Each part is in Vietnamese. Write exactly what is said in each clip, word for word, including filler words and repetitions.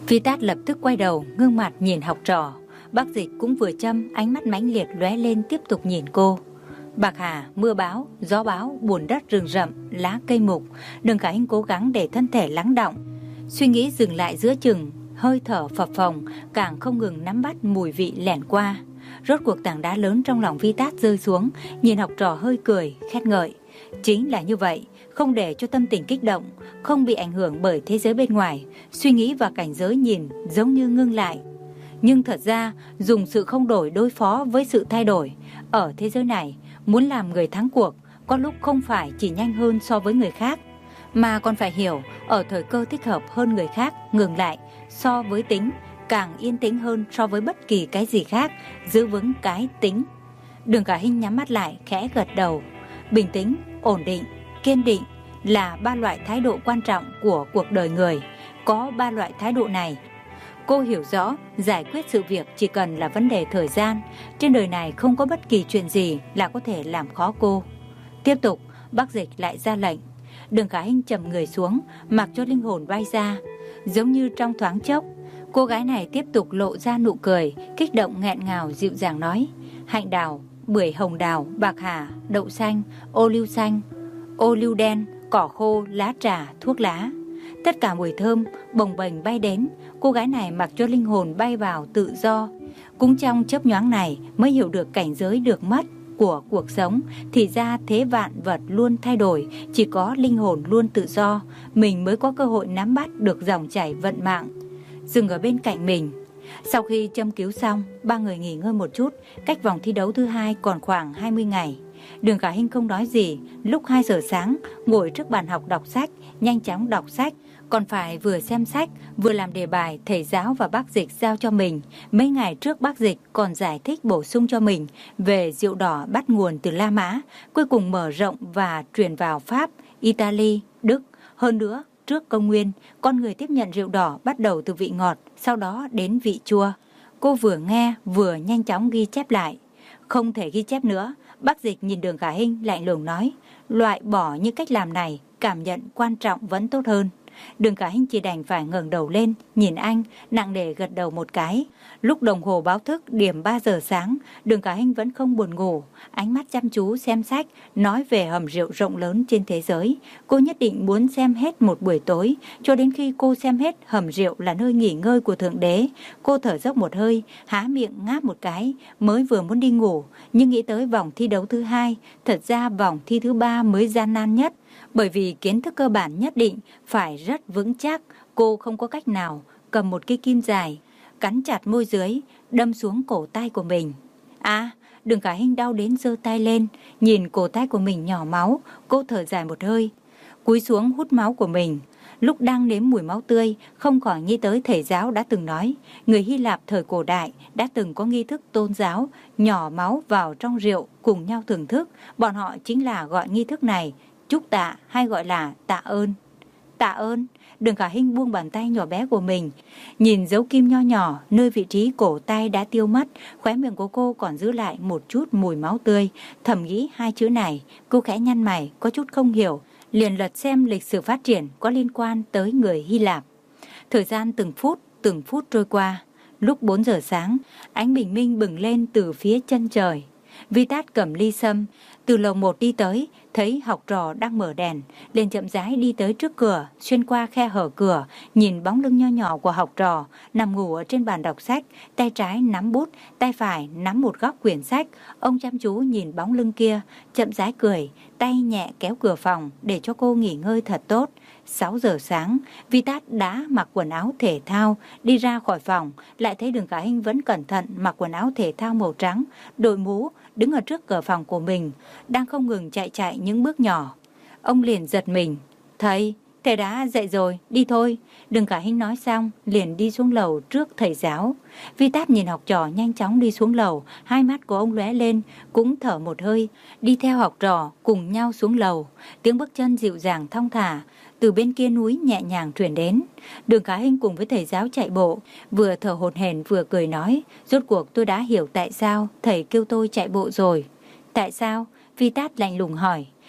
Phi Tát lập tức quay đầu, ngưng mặt nhìn học trò. Bác Dịch cũng vừa châm, ánh mắt mãnh liệt lóe lên tiếp tục nhìn cô. Bạc hà, mưa bão, gió bão, bùn đất rừng rậm, lá cây mục. Đường Khả Hinh cố gắng để thân thể lắng đọng, suy nghĩ dừng lại giữa chừng, hơi thở phập phồng, càng không ngừng nắm bắt mùi vị lẻn qua. Rốt cuộc tảng đá lớn trong lòng Vi Tát rơi xuống, nhìn học trò hơi cười, khét ngợi. Chính là như vậy, không để cho tâm tình kích động, không bị ảnh hưởng bởi thế giới bên ngoài, suy nghĩ và cảnh giới nhìn giống như ngưng lại. Nhưng thật ra, dùng sự không đổi đối phó với sự thay đổi. Ở thế giới này, muốn làm người thắng cuộc, có lúc không phải chỉ nhanh hơn so với người khác, mà còn phải hiểu ở thời cơ thích hợp hơn người khác, ngừng lại so với tính, càng yên tĩnh hơn so với bất kỳ cái gì khác, giữ vững cái tính. Đường Khả Hinh nhắm mắt lại, khẽ gật đầu. Bình tĩnh, ổn định, kiên định là ba loại thái độ quan trọng của cuộc đời người. Có ba loại thái độ này, cô hiểu rõ giải quyết sự việc chỉ cần là vấn đề thời gian. Trên đời này không có bất kỳ chuyện gì là có thể làm khó cô. Tiếp tục, Bác Dịch lại ra lệnh. Đường Khả Hinh trầm người xuống, mặc cho linh hồn bay ra. Giống như trong thoáng chốc, cô gái này tiếp tục lộ ra nụ cười, kích động nghẹn ngào dịu dàng nói. Hạnh đào, bưởi hồng đào, bạc hà, đậu xanh, ô liu xanh, ô liu đen, cỏ khô, lá trà, thuốc lá. Tất cả mùi thơm bồng bềnh bay đến. Cô gái này mặc cho linh hồn bay vào tự do. Cũng trong chớp nhoáng này mới hiểu được cảnh giới được mất của cuộc sống. Thì ra thế vạn vật luôn thay đổi, chỉ có linh hồn luôn tự do, mình mới có cơ hội nắm bắt được dòng chảy vận mạng dừng ở bên cạnh mình. Sau khi châm cứu xong, ba người nghỉ ngơi một chút. Cách vòng thi đấu thứ hai còn khoảng hai mươi ngày. Đường Khả Hinh không nói gì. Lúc hai giờ sáng, ngồi trước bàn học đọc sách, nhanh chóng đọc sách. Còn phải vừa xem sách, vừa làm đề bài thầy giáo và bác Dịch giao cho mình. Mấy ngày trước bác Dịch còn giải thích bổ sung cho mình về rượu đỏ bắt nguồn từ La Mã, cuối cùng mở rộng và truyền vào Pháp, Italy, Đức. Hơn nữa, trước công nguyên, con người tiếp nhận rượu đỏ bắt đầu từ vị ngọt, sau đó đến vị chua. Cô vừa nghe vừa nhanh chóng ghi chép lại. Không thể ghi chép nữa, bác Dịch nhìn Đường Khả Hinh lạnh lùng nói, loại bỏ những cách làm này, cảm nhận quan trọng vẫn tốt hơn. Đường Khả Hinh chỉ đành phải ngẩng đầu lên, nhìn anh, nặng nề gật đầu một cái. Lúc đồng hồ báo thức điểm ba giờ sáng, Đường Khả Hinh vẫn không buồn ngủ, ánh mắt chăm chú xem sách, nói về hầm rượu rộng lớn trên thế giới. Cô nhất định muốn xem hết một buổi tối, cho đến khi cô xem hết hầm rượu là nơi nghỉ ngơi của Thượng Đế. Cô thở dốc một hơi, há miệng ngáp một cái, mới vừa muốn đi ngủ, nhưng nghĩ tới vòng thi đấu thứ hai, thật ra vòng thi thứ ba mới gian nan nhất. Bởi vì kiến thức cơ bản nhất định phải rất vững chắc, cô không có cách nào cầm một cây kim dài, cắn chặt môi dưới, đâm xuống cổ tay của mình. À, Đường Khả Hinh đau đến giơ tay lên, nhìn cổ tay của mình nhỏ máu, cô thở dài một hơi, cúi xuống hút máu của mình. Lúc đang nếm mùi máu tươi, không khỏi nghĩ tới thầy giáo đã từng nói, người Hy Lạp thời cổ đại đã từng có nghi thức tôn giáo, nhỏ máu vào trong rượu cùng nhau thưởng thức, bọn họ chính là gọi nghi thức này chúc tạ hay gọi là tạ ơn. Tạ ơn. Đường Khả Hinh buông bàn tay nhỏ bé của mình, nhìn dấu kim nho nhỏ nơi vị trí cổ tay đã tiêu mất, khóe miệng của cô còn giữ lại một chút mùi máu tươi. Thầm nghĩ hai chữ này, cô khẽ nhăn mày, có chút không hiểu, liền lật xem lịch sử phát triển có liên quan tới người Hy Lạp. Thời gian từng phút, từng phút trôi qua. Lúc bốn giờ sáng, ánh bình minh bừng lên từ phía chân trời. Vi Tát cầm ly sâm, từ lầu một đi tới, thấy học trò đang mở đèn, liền chậm rãi đi tới trước cửa, xuyên qua khe hở cửa, nhìn bóng lưng nho nhỏ của học trò, nằm ngủ ở trên bàn đọc sách, tay trái nắm bút, tay phải nắm một góc quyển sách. Ông chăm chú nhìn bóng lưng kia, chậm rãi cười, tay nhẹ kéo cửa phòng để cho cô nghỉ ngơi thật tốt. Sáu giờ sáng, Vi Tát đã mặc quần áo thể thao, đi ra khỏi phòng, lại thấy Đường Khả Hinh vẫn cẩn thận mặc quần áo thể thao màu trắng, đội mũ, đứng ở trước cửa phòng của mình, đang không ngừng chạy chạy những bước nhỏ. Ông liền giật mình, thầy, thầy đã dậy rồi, đi thôi. Đường Khả Hinh nói xong, liền đi xuống lầu trước thầy giáo. Vi Tát nhìn học trò nhanh chóng đi xuống lầu, hai mắt của ông lóe lên, cũng thở một hơi, đi theo học trò cùng nhau xuống lầu. Tiếng bước chân dịu dàng thong thả từ bên kia núi nhẹ nhàng truyền đến. Đường Khả Hinh cùng với thầy giáo chạy bộ, vừa thở hổn hển vừa cười nói, rốt cuộc tôi đã hiểu tại sao thầy kêu tôi chạy bộ rồi. Tại sao? Vi Tát lạnh lùng hỏi.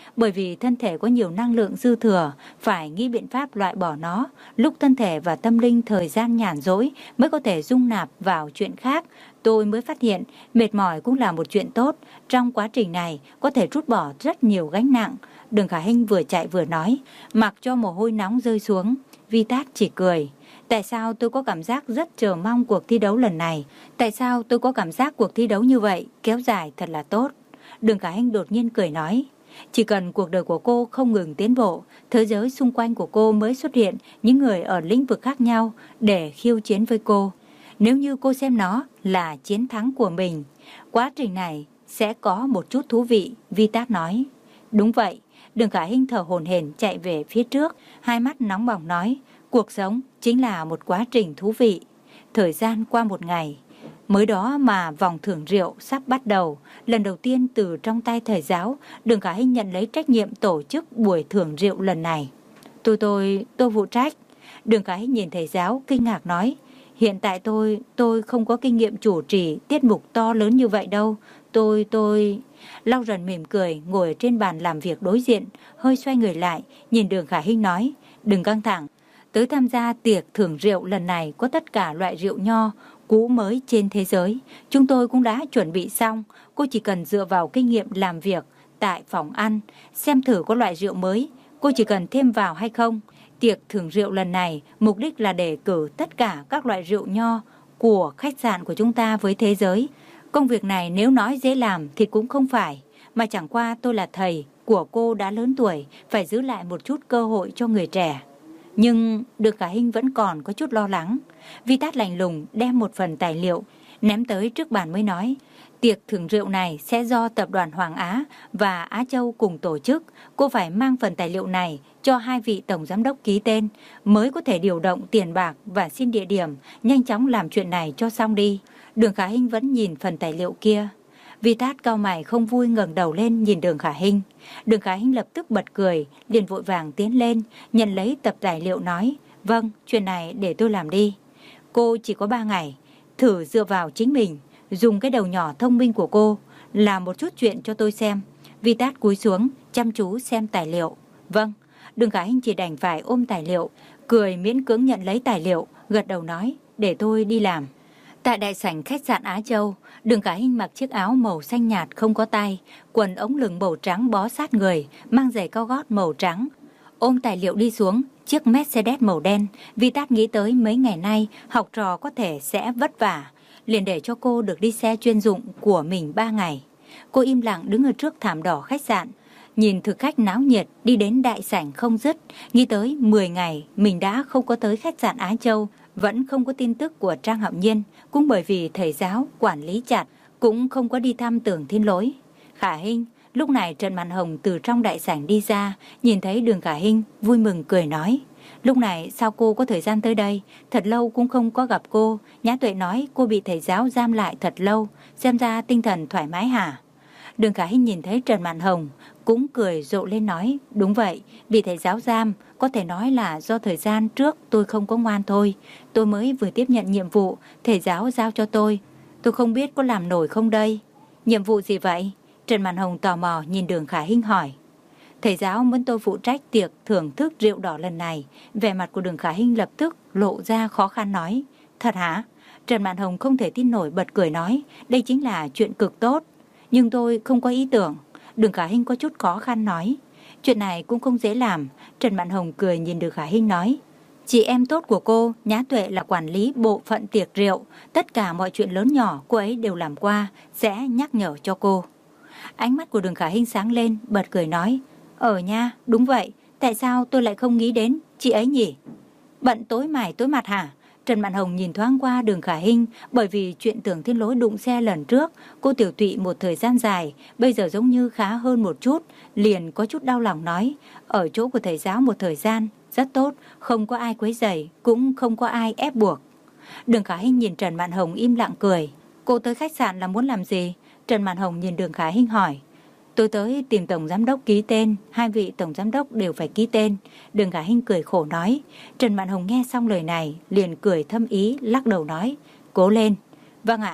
bởi vì thân thể có nhiều năng lượng dư thừa, phải nghĩ biện pháp loại bỏ nó, lúc thân thể và tâm linh thời gian nhàn rỗi mới có thể dung nạp vào chuyện khác. Tôi mới phát hiện mệt mỏi cũng là một chuyện tốt, trong quá trình này có thể rút bỏ rất nhiều gánh nặng. Đường Khả Hinh vừa chạy vừa nói, mặc cho mồ hôi nóng rơi xuống. Vi Tát chỉ cười. Tại sao tôi có cảm giác rất chờ mong cuộc thi đấu lần này? Tại sao tôi có cảm giác cuộc thi đấu như vậy kéo dài thật là tốt? Đường Khả Hinh đột nhiên cười nói, chỉ cần cuộc đời của cô không ngừng tiến bộ, thế giới xung quanh của cô mới xuất hiện những người ở lĩnh vực khác nhau để khiêu chiến với cô. Nếu như cô xem nó là chiến thắng của mình, quá trình này sẽ có một chút thú vị, Vi Tát nói. Đúng vậy. Đường Khả Hinh thở hổn hển chạy về phía trước, hai mắt nóng bỏng nói, cuộc sống chính là một quá trình thú vị. Thời gian qua một ngày, mới đó mà vòng thưởng rượu sắp bắt đầu. Lần đầu tiên từ trong tay thầy giáo, Đường Khả Hinh nhận lấy trách nhiệm tổ chức buổi thưởng rượu lần này. Tôi tôi, tôi phụ trách. Đường Khả Hinh nhìn thầy giáo kinh ngạc nói, hiện tại tôi, tôi không có kinh nghiệm chủ trì tiết mục to lớn như vậy đâu. Tôi, tôi... Lau Rần mỉm cười, ngồi ở trên bàn làm việc đối diện, hơi xoay người lại, nhìn Đường Khả Hinh nói, đừng căng thẳng. Tới tham gia tiệc thưởng rượu lần này có tất cả loại rượu nho, cũ mới trên thế giới. Chúng tôi cũng đã chuẩn bị xong, cô chỉ cần dựa vào kinh nghiệm làm việc tại phòng ăn, xem thử có loại rượu mới, cô chỉ cần thêm vào hay không. Tiệc thưởng rượu lần này, mục đích là để cử tất cả các loại rượu nho của khách sạn của chúng ta với thế giới. Công việc này nếu nói dễ làm thì cũng không phải, mà chẳng qua tôi là thầy của cô đã lớn tuổi, phải giữ lại một chút cơ hội cho người trẻ. Nhưng Đường Khả Hinh vẫn còn có chút lo lắng. Vi Tát lạnh lùng đem một phần tài liệu ném tới trước bàn mới nói, tiệc thưởng rượu này sẽ do tập đoàn Hoàng Á và Á Châu cùng tổ chức. Cô phải mang phần tài liệu này cho hai vị tổng giám đốc ký tên mới có thể điều động tiền bạc và xin địa điểm. Nhanh chóng làm chuyện này cho xong đi. Đường Khả Hinh vẫn nhìn phần tài liệu kia. Vi Tát cau mày không vui ngẩng đầu lên nhìn Đường Khả Hinh. Đường Khả Hinh lập tức bật cười, liền vội vàng tiến lên, nhận lấy tập tài liệu nói, vâng, chuyện này để tôi làm đi. Cô chỉ có ba ngày, thử dựa vào chính mình, dùng cái đầu nhỏ thông minh của cô, làm một chút chuyện cho tôi xem. Vi Tát cúi xuống, chăm chú xem tài liệu. Vâng, Đường Khả Hinh chỉ đành phải ôm tài liệu, cười miễn cưỡng nhận lấy tài liệu, gật đầu nói, để tôi đi làm. Tại đại sảnh khách sạn Á Châu, Đường Khả Hinh mặc chiếc áo màu xanh nhạt không có tay, quần ống lửng màu trắng bó sát người, mang giày cao gót màu trắng. Ôm tài liệu đi xuống, chiếc Mercedes màu đen. Vi Tát nghĩ tới mấy ngày nay học trò có thể sẽ vất vả, liền để cho cô được đi xe chuyên dụng của mình ba ngày. Cô im lặng đứng ở trước thảm đỏ khách sạn, nhìn thực khách náo nhiệt đi đến đại sảnh không dứt, nghĩ tới mười ngày mình đã không có tới khách sạn Á Châu. Vẫn không có tin tức của Trang Hạo Nhiên, cũng bởi vì thầy giáo quản lý chặt, cũng không có đi thăm Tưởng Thiên Lỗi. Khả Hinh, lúc này Trần Mạn Hồng từ trong đại sảnh đi ra, nhìn thấy Đường Khả Hinh, vui mừng cười nói, lúc này sao cô có thời gian tới đây, thật lâu cũng không có gặp cô. Nhã Tuệ nói cô bị thầy giáo giam lại thật lâu, xem ra tinh thần thoải mái hả? Đường Khả Hinh nhìn thấy Trần Mạn Hồng, cũng cười rộ lên nói, đúng vậy, bị thầy giáo giam, có thể nói là do thời gian trước tôi không có ngoan thôi. Tôi mới vừa tiếp nhận nhiệm vụ, thầy giáo giao cho tôi. Tôi không biết có làm nổi không đây. Nhiệm vụ gì vậy? Trần Mạn Hồng tò mò nhìn Đường Khả Hinh hỏi. Thầy giáo muốn tôi phụ trách tiệc thưởng thức rượu đỏ lần này. Vẻ mặt của Đường Khả Hinh lập tức lộ ra khó khăn nói. Thật hả? Trần Mạn Hồng không thể tin nổi bật cười nói, đây chính là chuyện cực tốt. Nhưng tôi không có ý tưởng. Đường Khả Hinh có chút khó khăn nói, chuyện này cũng không dễ làm. Trần Mạn Hồng cười nhìn Đường Khả Hinh nói, chị em tốt của cô, Nhã Tuệ là quản lý bộ phận tiệc rượu, tất cả mọi chuyện lớn nhỏ cô ấy đều làm qua, sẽ nhắc nhở cho cô. Ánh mắt của Đường Khả Hinh sáng lên, bật cười nói, ờ nha, đúng vậy, tại sao tôi lại không nghĩ đến chị ấy nhỉ? Bận tối mày tối mặt hả? Trần Mạn Hồng nhìn thoáng qua Đường Khả Hinh, bởi vì chuyện Tưởng Thiên Lỗi đụng xe lần trước, cô tiểu tụy một thời gian dài, bây giờ giống như khá hơn một chút, liền có chút đau lòng nói, ở chỗ của thầy giáo một thời gian, rất tốt, không có ai quấy rầy, cũng không có ai ép buộc. Đường Khả Hinh nhìn Trần Mạn Hồng im lặng cười, cô tới khách sạn là muốn làm gì? Trần Mạn Hồng nhìn Đường Khả Hinh hỏi. Tôi tới tìm tổng giám đốc ký tên, hai vị tổng giám đốc đều phải ký tên. Đường Khả Hinh cười khổ nói. Trần Mạn Hồng nghe xong lời này, liền cười thâm ý, lắc đầu nói, cố lên. Vâng ạ.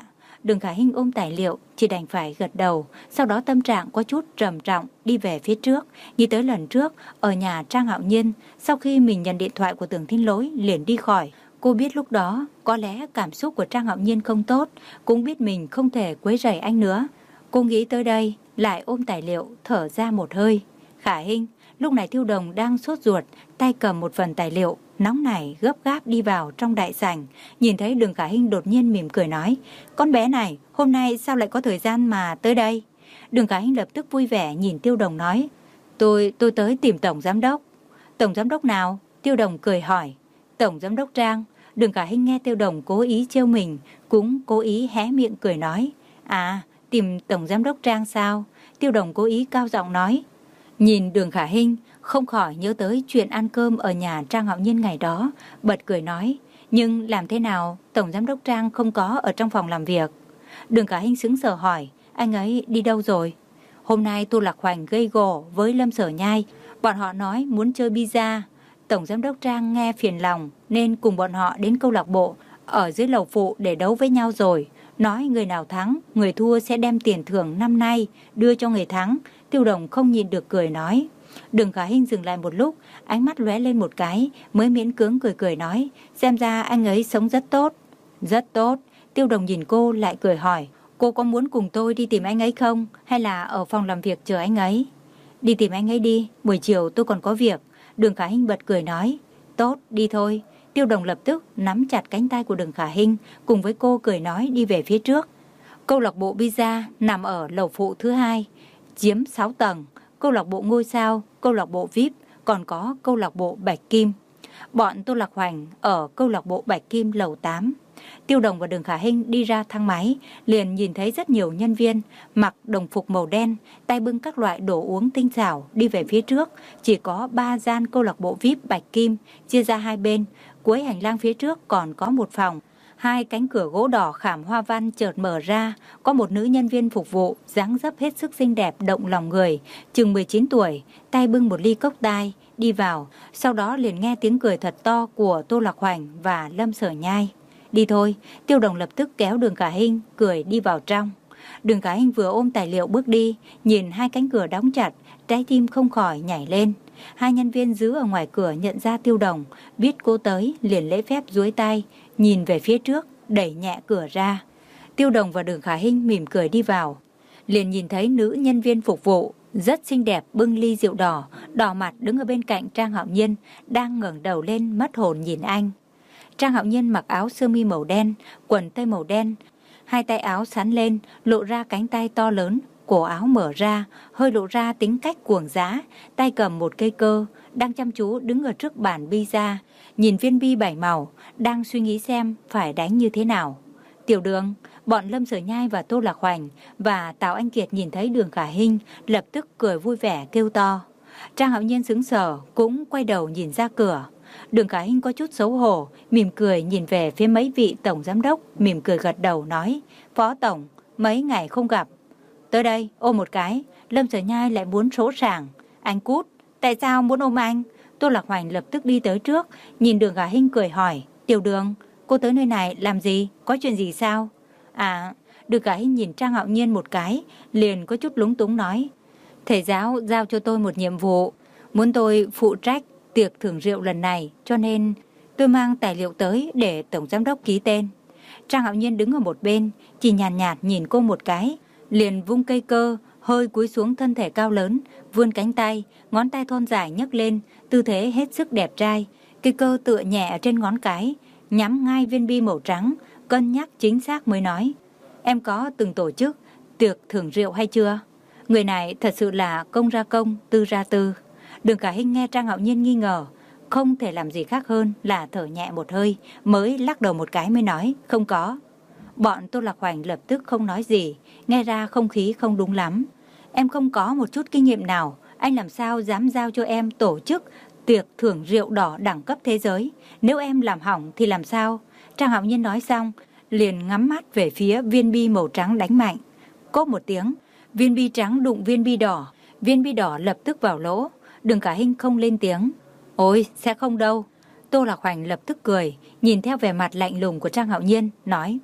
Đường Khả Hinh ôm tài liệu, chỉ đành phải gật đầu. Sau đó tâm trạng có chút trầm trọng, đi về phía trước. Nghĩ tới lần trước, ở nhà Trang Hạo Nhiên, sau khi mình nhận điện thoại của Tưởng Thiên Lỗi, liền đi khỏi. Cô biết lúc đó, có lẽ cảm xúc của Trang Hạo Nhiên không tốt, cũng biết mình không thể quấy rầy anh nữa. Cô nghĩ tới đây, lại ôm tài liệu, thở ra một hơi. Khả Hinh, lúc này Tiêu Đồng đang sốt ruột, tay cầm một phần tài liệu, nóng nảy gấp gáp đi vào trong đại sảnh. Nhìn thấy Đường Khả Hinh đột nhiên mỉm cười nói, con bé này, hôm nay sao lại có thời gian mà tới đây? Đường Khả Hinh lập tức vui vẻ nhìn Tiêu Đồng nói, tôi, tôi tới tìm Tổng Giám Đốc. Tổng Giám Đốc nào? Tiêu Đồng cười hỏi. Tổng Giám Đốc Trang. Đường Khả Hinh nghe Tiêu Đồng cố ý trêu mình, cũng cố ý hé miệng cười nói, à, tìm Tổng Giám Đốc Trang sao? Tiêu Đồng cố ý cao giọng nói. Nhìn Đường Khả Hinh, không khỏi nhớ tới chuyện ăn cơm ở nhà Trang Hạo Nhiên ngày đó, bật cười nói, nhưng làm thế nào Tổng Giám Đốc Trang không có ở trong phòng làm việc? Đường Khả Hinh sững sờ hỏi, anh ấy đi đâu rồi? Hôm nay Tô Lạc Hoành gây gổ với Lâm Sở Nhai, bọn họ nói muốn chơi pizza. Tổng Giám Đốc Trang nghe phiền lòng nên cùng bọn họ đến câu lạc bộ ở dưới lầu phụ để đấu với nhau rồi. Nói người nào thắng, người thua sẽ đem tiền thưởng năm nay đưa cho người thắng. Tiêu Đồng không nhịn được cười nói. Đường Khả Hinh dừng lại một lúc, ánh mắt lóe lên một cái, mới miễn cưỡng cười cười nói, xem ra anh ấy sống rất tốt. Rất tốt. Tiêu Đồng nhìn cô lại cười hỏi, cô có muốn cùng tôi đi tìm anh ấy không? Hay là ở phòng làm việc chờ anh ấy? Đi tìm anh ấy đi, buổi chiều tôi còn có việc. Đường Khả Hinh bật cười nói, tốt, đi thôi. Tiêu Đồng lập tức nắm chặt cánh tay của Đường Khả Hinh, cùng với cô cười nói đi về phía trước. Câu lạc bộ pizza nằm ở lầu phụ thứ hai, chiếm sáu tầng. Câu lạc bộ ngôi sao, câu lạc bộ vi ai pi, còn có câu lạc bộ Bạch Kim. Bọn Tô Lạc Hoành ở câu lạc bộ Bạch Kim lầu tám. Tiêu Đồng và Đường Khả Hinh đi ra thang máy, liền nhìn thấy rất nhiều nhân viên mặc đồng phục màu đen, tay bưng các loại đồ uống tinh xảo đi về phía trước. Chỉ có ba gian câu lạc bộ vi ai pi Bạch Kim chia ra hai bên, cuối hành lang phía trước còn có một phòng. Hai cánh cửa gỗ đỏ khảm hoa văn chợt mở ra, có một nữ nhân viên phục vụ, dáng dấp hết sức xinh đẹp động lòng người, chừng mười chín tuổi, tay bưng một ly cốc đai, đi vào. Sau đó liền nghe tiếng cười thật to của Tô Lạc Hoành và Lâm Sở Nhai. Đi thôi, Tiêu Đồng lập tức kéo Đường Khả Hinh cười đi vào trong. Đường Khả Hinh vừa ôm tài liệu bước đi, nhìn hai cánh cửa đóng chặt, trái tim không khỏi nhảy lên. Hai nhân viên giữ ở ngoài cửa nhận ra Tiêu Đồng, biết cô tới liền lễ phép duỗi tay, nhìn về phía trước, đẩy nhẹ cửa ra. Tiêu Đồng và Đường Khả Hinh mỉm cười đi vào, liền nhìn thấy nữ nhân viên phục vụ rất xinh đẹp bưng ly rượu đỏ, đỏ mặt đứng ở bên cạnh Trang Hạo Nhiên, đang ngẩng đầu lên mất hồn nhìn anh. Trang Hạo Nhiên mặc áo sơ mi màu đen, quần tây màu đen, hai tay áo xắn lên, lộ ra cánh tay to lớn, cổ áo mở ra, hơi lộ ra tính cách cuồng dã, tay cầm một cây cơ, đang chăm chú đứng ở trước bàn pizza, nhìn viên bi bảy màu, đang suy nghĩ xem phải đánh như thế nào. Tiểu Đường, bọn Lâm Sở Nhai và Tô Lạc Hoành và Tào Anh Kiệt nhìn thấy Đường Khả Hinh, lập tức cười vui vẻ kêu to. Trang Hạo Nhiên sững sờ, cũng quay đầu nhìn ra cửa. Đường Khả Hinh có chút xấu hổ, mỉm cười nhìn về phía mấy vị tổng giám đốc, mỉm cười gật đầu nói, Phó Tổng, mấy ngày không gặp. Tới đây, ôm một cái. Lâm Sở Nhai lại muốn sỗ sàng. Anh cút, tại sao muốn ôm anh? Tô Lạc Hoành lập tức đi tới trước, nhìn Đường Khả Hinh cười hỏi, Tiểu Đường, cô tới nơi này làm gì? Có chuyện gì sao? À, Đường Khả Hinh nhìn Trang Hạo Nhiên một cái, liền có chút lúng túng nói, thầy giáo giao cho tôi một nhiệm vụ, muốn tôi phụ trách tiệc thưởng rượu lần này, cho nên tôi mang tài liệu tới để tổng giám đốc ký tên. Trang Hạo Nhiên đứng ở một bên, chỉ nhàn nhạt, nhạt nhìn cô một cái, liền vung cây cơ, hơi cúi xuống thân thể cao lớn, vươn cánh tay, ngón tay thon dài nhấc lên, tư thế hết sức đẹp trai. Cây cơ tựa nhẹ trên ngón cái, nhắm ngay viên bi màu trắng, cân nhắc chính xác mới nói, em có từng tổ chức tiệc thưởng rượu hay chưa? Người này thật sự là công ra công, tư ra tư. Đường Khả Hinh nghe Trang Hạo Nhiên nghi ngờ, không thể làm gì khác hơn là thở nhẹ một hơi, mới lắc đầu một cái mới nói, không có. Bọn Tô Lạc Hoành lập tức không nói gì, nghe ra không khí không đúng lắm. Em không có một chút kinh nghiệm nào, anh làm sao dám giao cho em tổ chức tiệc thưởng rượu đỏ đẳng cấp thế giới? Nếu em làm hỏng thì làm sao? Trang Hạo Nhiên nói xong, liền ngắm mắt về phía viên bi màu trắng đánh mạnh. Cốp một tiếng, viên bi trắng đụng viên bi đỏ, viên bi đỏ lập tức vào lỗ. Đường Khả Hinh không lên tiếng. Ôi, sẽ không đâu. Tô Lạc Hoành lập tức cười, nhìn theo vẻ mặt lạnh lùng của Trang Hạo Nhiên, nói,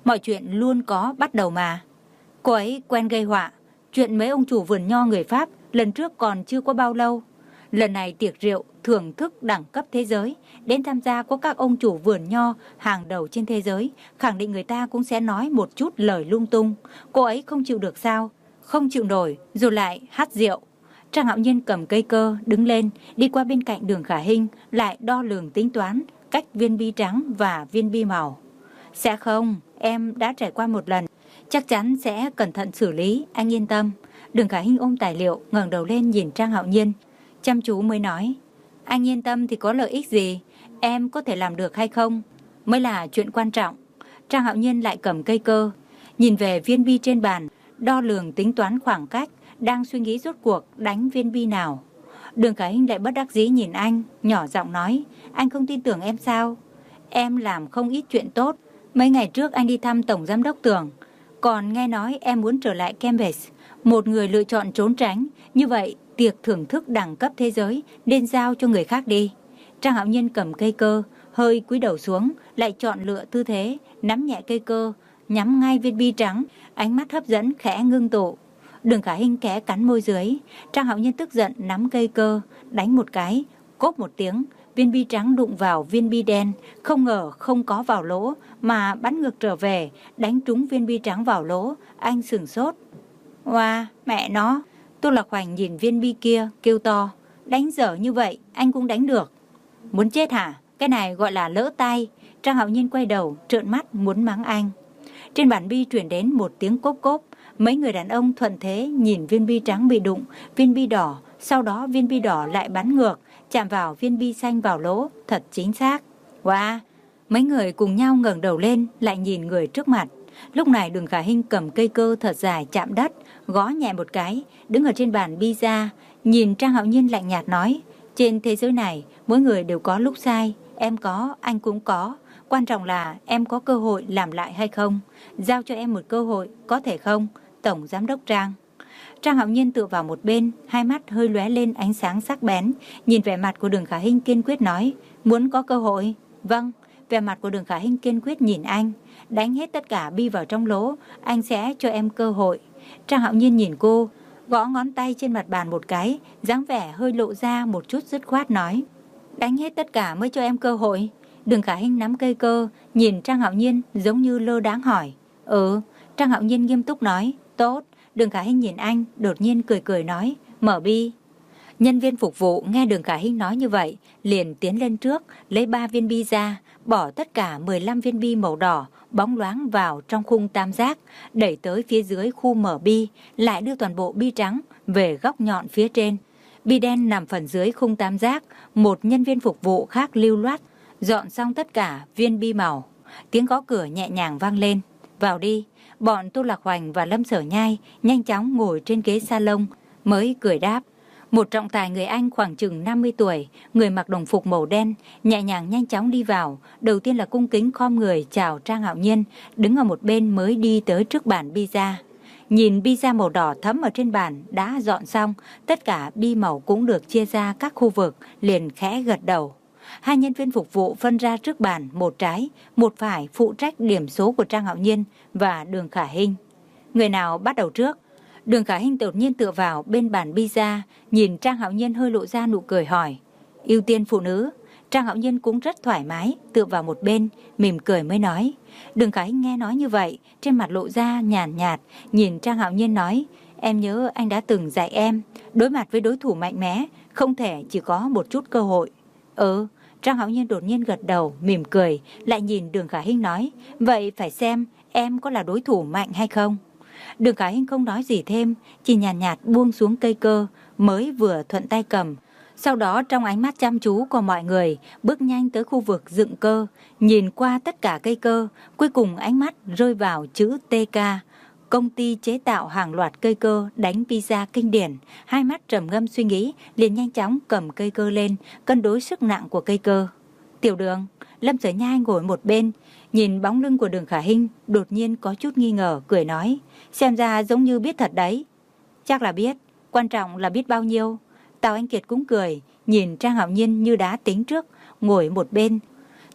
Mọi chuyện luôn có bắt đầu mà. Cô ấy quen gây họa. Chuyện mấy ông chủ vườn nho người Pháp lần trước còn chưa có bao lâu. Lần này tiệc rượu thưởng thức đẳng cấp thế giới, đến tham gia có các ông chủ vườn nho hàng đầu trên thế giới, khẳng định người ta cũng sẽ nói một chút lời lung tung. Cô ấy không chịu được sao? Không chịu nổi, rồi lại hát rượu. Trang Hạo Nhiên cầm cây cơ, đứng lên, đi qua bên cạnh Đường Khả Hinh, lại đo lường tính toán cách viên bi trắng và viên bi màu. Sẽ không, em đã trải qua một lần, chắc chắn sẽ cẩn thận xử lý, anh yên tâm. Đường Khả Hinh ôm tài liệu, ngẩng đầu lên nhìn Trang Hạo Nhiên, chăm chú mới nói, anh yên tâm thì có lợi ích gì, em có thể làm được hay không mới là chuyện quan trọng. Trang Hạo Nhiên lại cầm cây cơ, nhìn về viên bi trên bàn, đo lường tính toán khoảng cách, đang suy nghĩ rốt cuộc đánh viên bi nào. Đường Khả Hinh lại bất đắc dĩ nhìn anh, nhỏ giọng nói, anh không tin tưởng em sao? Em làm không ít chuyện tốt. Mấy ngày trước anh đi thăm Tổng Giám đốc Tưởng, còn nghe nói em muốn trở lại Cambridge, một người lựa chọn trốn tránh. Như vậy, tiệc thưởng thức đẳng cấp thế giới nên giao cho người khác đi. Trang Hạo Nhiên cầm cây cơ, hơi cúi đầu xuống, lại chọn lựa tư thế, nắm nhẹ cây cơ, nhắm ngay viên bi trắng, ánh mắt hấp dẫn khẽ ngưng tụ. Đường Khả Hinh khẽ cắn môi dưới. Trang Hạo Nhiên tức giận nắm cây cơ, đánh một cái, cốp một tiếng, viên bi trắng đụng vào viên bi đen, không ngờ không có vào lỗ mà bắn ngược trở về, đánh trúng viên bi trắng vào lỗ. Anh sửng sốt. Wow, mẹ nó! Tô Lạc Hoành nhìn viên bi kia kêu to, đánh dở như vậy anh cũng đánh được. Muốn chết hả? Cái này gọi là lỡ tay. Trang Hạo Nhiên quay đầu trợn mắt muốn mắng anh. Trên bàn bi truyền đến một tiếng cốp cốp. Mấy người đàn ông thuận thế nhìn viên bi trắng bị đụng, viên bi đỏ, sau đó viên bi đỏ lại bắn ngược, chạm vào viên bi xanh vào lỗ, thật chính xác. Wow! Mấy người cùng nhau ngẩng đầu lên, lại nhìn người trước mặt. Lúc này Đường Khả Hinh cầm cây cơ thật dài chạm đất, gõ nhẹ một cái, đứng ở trên bàn bi ra, nhìn Trang Hạo Nhiên lạnh nhạt nói, trên thế giới này, mỗi người đều có lúc sai, em có, anh cũng có. Quan trọng là em có cơ hội làm lại hay không. Giao cho em một cơ hội, có thể không? Tổng Giám đốc Trang. Trang Hạo Nhiên tựa vào một bên, hai mắt hơi lóe lên ánh sáng sắc bén, nhìn vẻ mặt của Đường Khả Hinh kiên quyết nói, muốn có cơ hội? Vâng. Vẻ mặt của Đường Khả Hinh kiên quyết nhìn anh, đánh hết tất cả bi vào trong lỗ, anh sẽ cho em cơ hội. Trang Hạo Nhiên nhìn cô, gõ ngón tay trên mặt bàn một cái, dáng vẻ hơi lộ ra một chút dứt khoát nói, đánh hết tất cả mới cho em cơ hội. Đường Khả Hinh nắm cây cơ, nhìn Trang Hạo Nhiên giống như lơ đãng hỏi. Ừ. Trang Hạo Nhiên nghiêm túc nói, tốt. Đường Khả Hinh nhìn anh, đột nhiên cười cười nói, mở bi. Nhân viên phục vụ nghe Đường Khả Hinh nói như vậy, liền tiến lên trước, lấy ba viên bi ra, bỏ tất cả mười lăm viên bi màu đỏ, bóng loáng vào trong khung tam giác, đẩy tới phía dưới khu mở bi, lại đưa toàn bộ bi trắng về góc nhọn phía trên. Bi đen nằm phần dưới khung tam giác, một nhân viên phục vụ khác lưu loát, dọn xong tất cả viên bi màu. Tiếng gõ cửa nhẹ nhàng vang lên, vào đi. Bọn Tô Lạc Hoành và Lâm Sở Nhai nhanh chóng ngồi trên ghế salon, mới cười đáp. Một trọng tài người Anh khoảng chừng năm mươi tuổi, người mặc đồng phục màu đen, nhẹ nhàng nhanh chóng đi vào. Đầu tiên là cung kính khom người chào Trang Hạo Nhiên, đứng ở một bên mới đi tới trước bàn pizza. Nhìn pizza màu đỏ thẫm ở trên bàn đã dọn xong, tất cả bi màu cũng được chia ra các khu vực, liền khẽ gật đầu. Hai nhân viên phục vụ phân ra trước bàn, một trái, một phải phụ trách điểm số của Trang Hạo Nhiên và Đường Khả Hinh. Người nào bắt đầu trước? Đường Khả Hinh đột nhiên tựa vào bên bàn pizza, nhìn Trang Hạo Nhiên hơi lộ ra nụ cười hỏi. Ưu tiên phụ nữ. Trang Hạo Nhiên cũng rất thoải mái, tựa vào một bên, mỉm cười mới nói. Đường Khả Hinh nghe nói như vậy, trên mặt lộ ra nhàn nhạt, nhìn Trang Hạo Nhiên nói. Em nhớ anh đã từng dạy em, đối mặt với đối thủ mạnh mẽ, không thể chỉ có một chút cơ hội. Ừ. Trang Hạo Nhiên đột nhiên gật đầu, mỉm cười, lại nhìn Đường Khả Hinh nói. Vậy phải xem em có là đối thủ mạnh hay không. Đường Khả Hinh không nói gì thêm, chỉ nhàn nhạt, nhạt buông xuống cây cơ, mới vừa thuận tay cầm. Sau đó trong ánh mắt chăm chú của mọi người, bước nhanh tới khu vực dựng cơ, nhìn qua tất cả cây cơ, cuối cùng ánh mắt rơi vào chữ tê ca. Công ty chế tạo hàng loạt cây cơ đánh pizza kinh điển, hai mắt trầm ngâm suy nghĩ, liền nhanh chóng cầm cây cơ lên, cân đối sức nặng của cây cơ. Tiểu Đường, Lâm Sở Nhai ngồi một bên, nhìn bóng lưng của Đường Khả Hinh, đột nhiên có chút nghi ngờ, cười nói, xem ra giống như biết thật đấy. Chắc là biết, quan trọng là biết bao nhiêu. Tào Anh Kiệt cũng cười, nhìn Trang Hạo Nhiên như đã tính trước, ngồi một bên.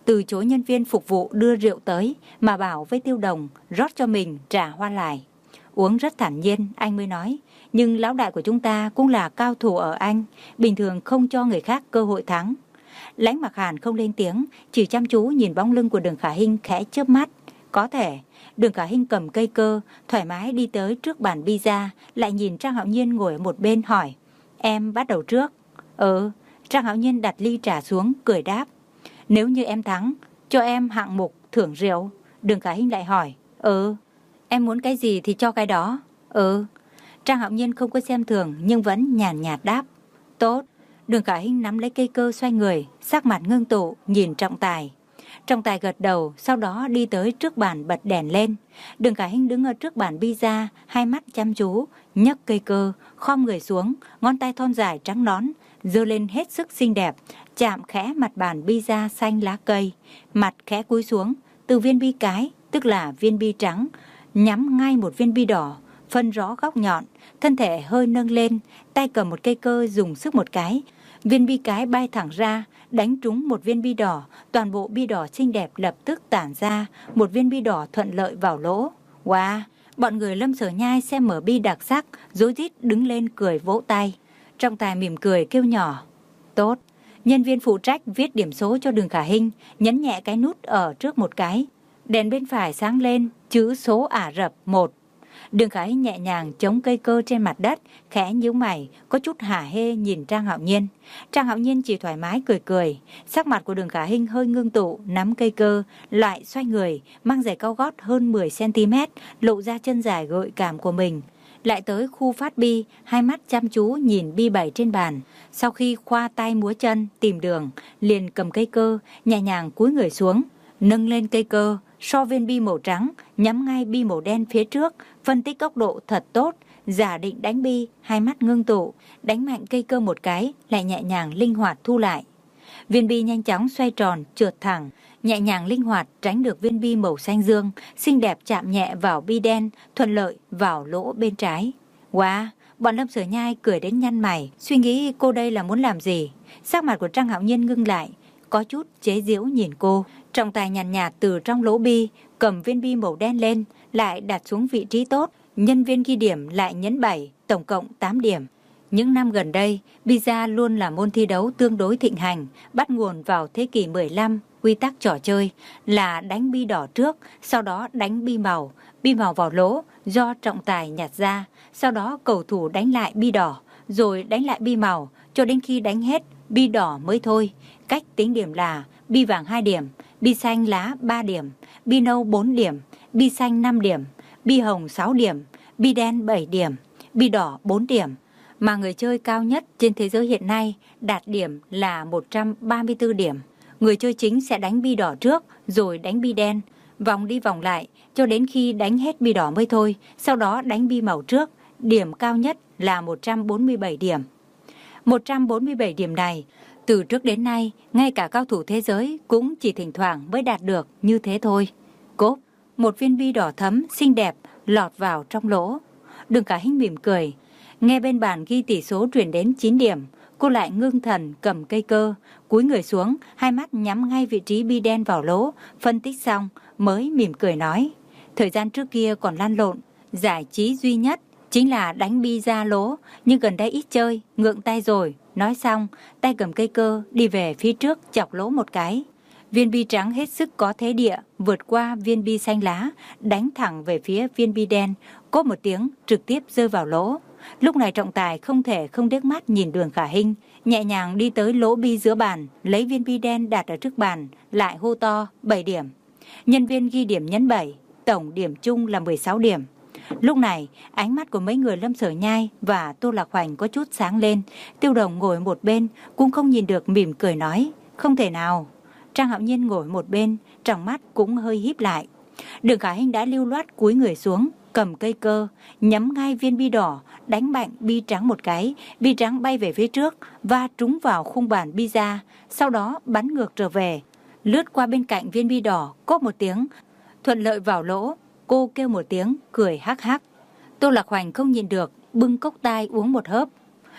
từ chối nhân viên phục vụ đưa rượu tới mà bảo với Tiêu Đồng rót cho mình trà hoa lại. Uống rất thản nhiên, anh mới nói, nhưng lão đại của chúng ta cũng là cao thủ ở Anh, bình thường không cho người khác cơ hội thắng. Lãnh Mặc Hàn không lên tiếng, chỉ chăm chú nhìn bóng lưng của Đường Khả Hinh khẽ chớp mắt. Có thể. Đường Khả Hinh cầm cây cơ, thoải mái đi tới trước bàn pizza, lại nhìn Trang Hạo Nhiên ngồi ở một bên hỏi, em bắt đầu trước. Ừ. Trang Hạo Nhiên đặt ly trà xuống, cười đáp, nếu như em thắng, cho em hạng mục thưởng rượu. Đường Khả Hinh lại hỏi, ừ. Em muốn cái gì thì cho cái đó. Ừ. Trang Hạo Nhiên không có xem thường nhưng vẫn nhàn nhạt đáp, tốt. Đường Khả Hinh nắm lấy cây cơ xoay người, sắc mặt ngưng tụ nhìn Trọng Tài. Trọng Tài gật đầu, sau đó đi tới trước bàn bật đèn lên. Đường Khả Hinh đứng ở trước bàn pizza, hai mắt chăm chú, nhấc cây cơ, khom người xuống, ngón tay thon dài trắng nõn giơ lên hết sức xinh đẹp, chạm khẽ mặt bàn pizza xanh lá cây, mặt khẽ cúi xuống, từ viên bi cái, tức là viên bi trắng, nhắm ngay một viên bi đỏ, phân rõ góc nhọn, thân thể hơi nâng lên, tay cầm một cây cơ dùng sức một cái, viên bi cái bay thẳng ra, đánh trúng một viên bi đỏ, toàn bộ bi đỏ xinh đẹp lập tức tản ra, một viên bi đỏ thuận lợi vào lỗ. Wow! Bọn người Lâm Sở Nhai xem mở bi đặc sắc, rối rít đứng lên cười vỗ tay. Trọng Tài mỉm cười kêu nhỏ, tốt. Nhân viên phụ trách viết điểm số cho Đường Khả Hinh, nhấn nhẹ cái nút ở trước một cái. Đèn bên phải sáng lên, chữ số Ả Rập một. Đường Khả Hinh nhẹ nhàng chống cây cơ trên mặt đất, khẽ nhíu mày, có chút hả hê nhìn Trang Hạo Nhiên. Trang Hạo Nhiên chỉ thoải mái cười cười. Sắc mặt của Đường Khả Hinh hơi ngưng tụ, nắm cây cơ, lại xoay người, mang giày cao gót hơn mười xăng ti mét, lộ ra chân dài gợi cảm của mình. Lại tới khu phát bi, hai mắt chăm chú nhìn bi bảy trên bàn. Sau khi khoa tay múa chân tìm đường, liền cầm cây cơ, nhẹ nhàng cúi người xuống, nâng lên cây cơ, so viên bi màu trắng, nhắm ngay bi màu đen phía trước, phân tích góc độ thật tốt, giả định đánh bi, hai mắt ngưng tụ, đánh mạnh cây cơ một cái, lại nhẹ nhàng linh hoạt thu lại. Viên bi nhanh chóng xoay tròn, trượt thẳng, nhẹ nhàng linh hoạt tránh được viên bi màu xanh dương, xinh đẹp chạm nhẹ vào bi đen, thuận lợi vào lỗ bên trái. Wow! Bọn Lâm Sở Nhai cười đến nhăn mày, suy nghĩ cô đây là muốn làm gì. Sắc mặt của Trang Hạo Nhiên ngưng lại, có chút chế giễu nhìn cô. Trọng Tài nhàn nhạt, nhạt từ trong lỗ bi cầm viên bi màu đen lên, lại đặt xuống vị trí tốt. Nhân viên ghi điểm lại nhấn bảy, tổng cộng tám điểm. Những năm gần đây, Pizza luôn là môn thi đấu tương đối thịnh hành, bắt nguồn vào thế kỷ mười lăm. Quy tắc trò chơi là đánh bi đỏ trước, sau đó đánh bi màu, bi màu vào lỗ do trọng tài nhặt ra, sau đó cầu thủ đánh lại bi đỏ, rồi đánh lại bi màu, cho đến khi đánh hết bi đỏ mới thôi. Cách tính điểm là bi vàng hai điểm, bi xanh lá ba điểm, bi nâu bốn điểm, bi xanh năm điểm, bi hồng sáu điểm, bi đen bảy điểm, bi đỏ bốn điểm. Mà người chơi cao nhất trên thế giới hiện nay đạt điểm là một trăm ba mươi tư điểm. Người chơi chính sẽ đánh bi đỏ trước, rồi đánh bi đen, vòng đi vòng lại, cho đến khi đánh hết bi đỏ mới thôi, sau đó đánh bi màu trước. Điểm cao nhất là một trăm bốn mươi bảy điểm. một trăm bốn mươi bảy điểm này, từ trước đến nay, ngay cả cao thủ thế giới cũng chỉ thỉnh thoảng mới đạt được như thế thôi. Cốp, một viên bi đỏ thấm, xinh đẹp, lọt vào trong lỗ. Đường Khả Hinh mỉm cười. Nghe bên bàn ghi tỷ số truyền đến chín điểm, cô lại ngưng thần cầm cây cơ, cúi người xuống, hai mắt nhắm ngay vị trí bi đen vào lỗ, phân tích xong mới mỉm cười nói. Thời gian trước kia còn lăn lộn, giải trí duy nhất chính là đánh bi ra lỗ, nhưng gần đây ít chơi, ngượng tay rồi. Nói xong, tay cầm cây cơ đi về phía trước chọc lỗ một cái. Viên bi trắng hết sức có thế địa, vượt qua viên bi xanh lá, đánh thẳng về phía viên bi đen, cốp một tiếng trực tiếp rơi vào lỗ. Lúc này trọng tài không thể không liếc mắt nhìn Đường Khả Hinh, nhẹ nhàng đi tới lỗ bi giữa bàn, lấy viên bi đen đặt ở trước bàn, lại hô to bảy điểm. Nhân viên ghi điểm nhấn bảy, tổng điểm chung là mười sáu điểm. Lúc này, ánh mắt của mấy người Lâm Sở Nhai và Tô Lạc Hoành có chút sáng lên. Tiêu Đồng ngồi một bên, cũng không nhìn được mỉm cười nói, không thể nào. Trang Hạo Nhiên ngồi một bên, trong mắt cũng hơi híp lại. Đường Khả Hinh đã lưu loát cúi người xuống, cầm cây cơ, nhắm ngay viên bi đỏ, đánh mạnh bi trắng một cái, bi trắng bay về phía trước và trúng vào khung bàn pizza, sau đó bắn ngược trở về, lướt qua bên cạnh viên bi đỏ, cốp một tiếng, thuận lợi vào lỗ. Cô kêu một tiếng, cười hắc hắc. Tô Lạc Hoành không nhịn được, bưng cốc tai uống một hớp.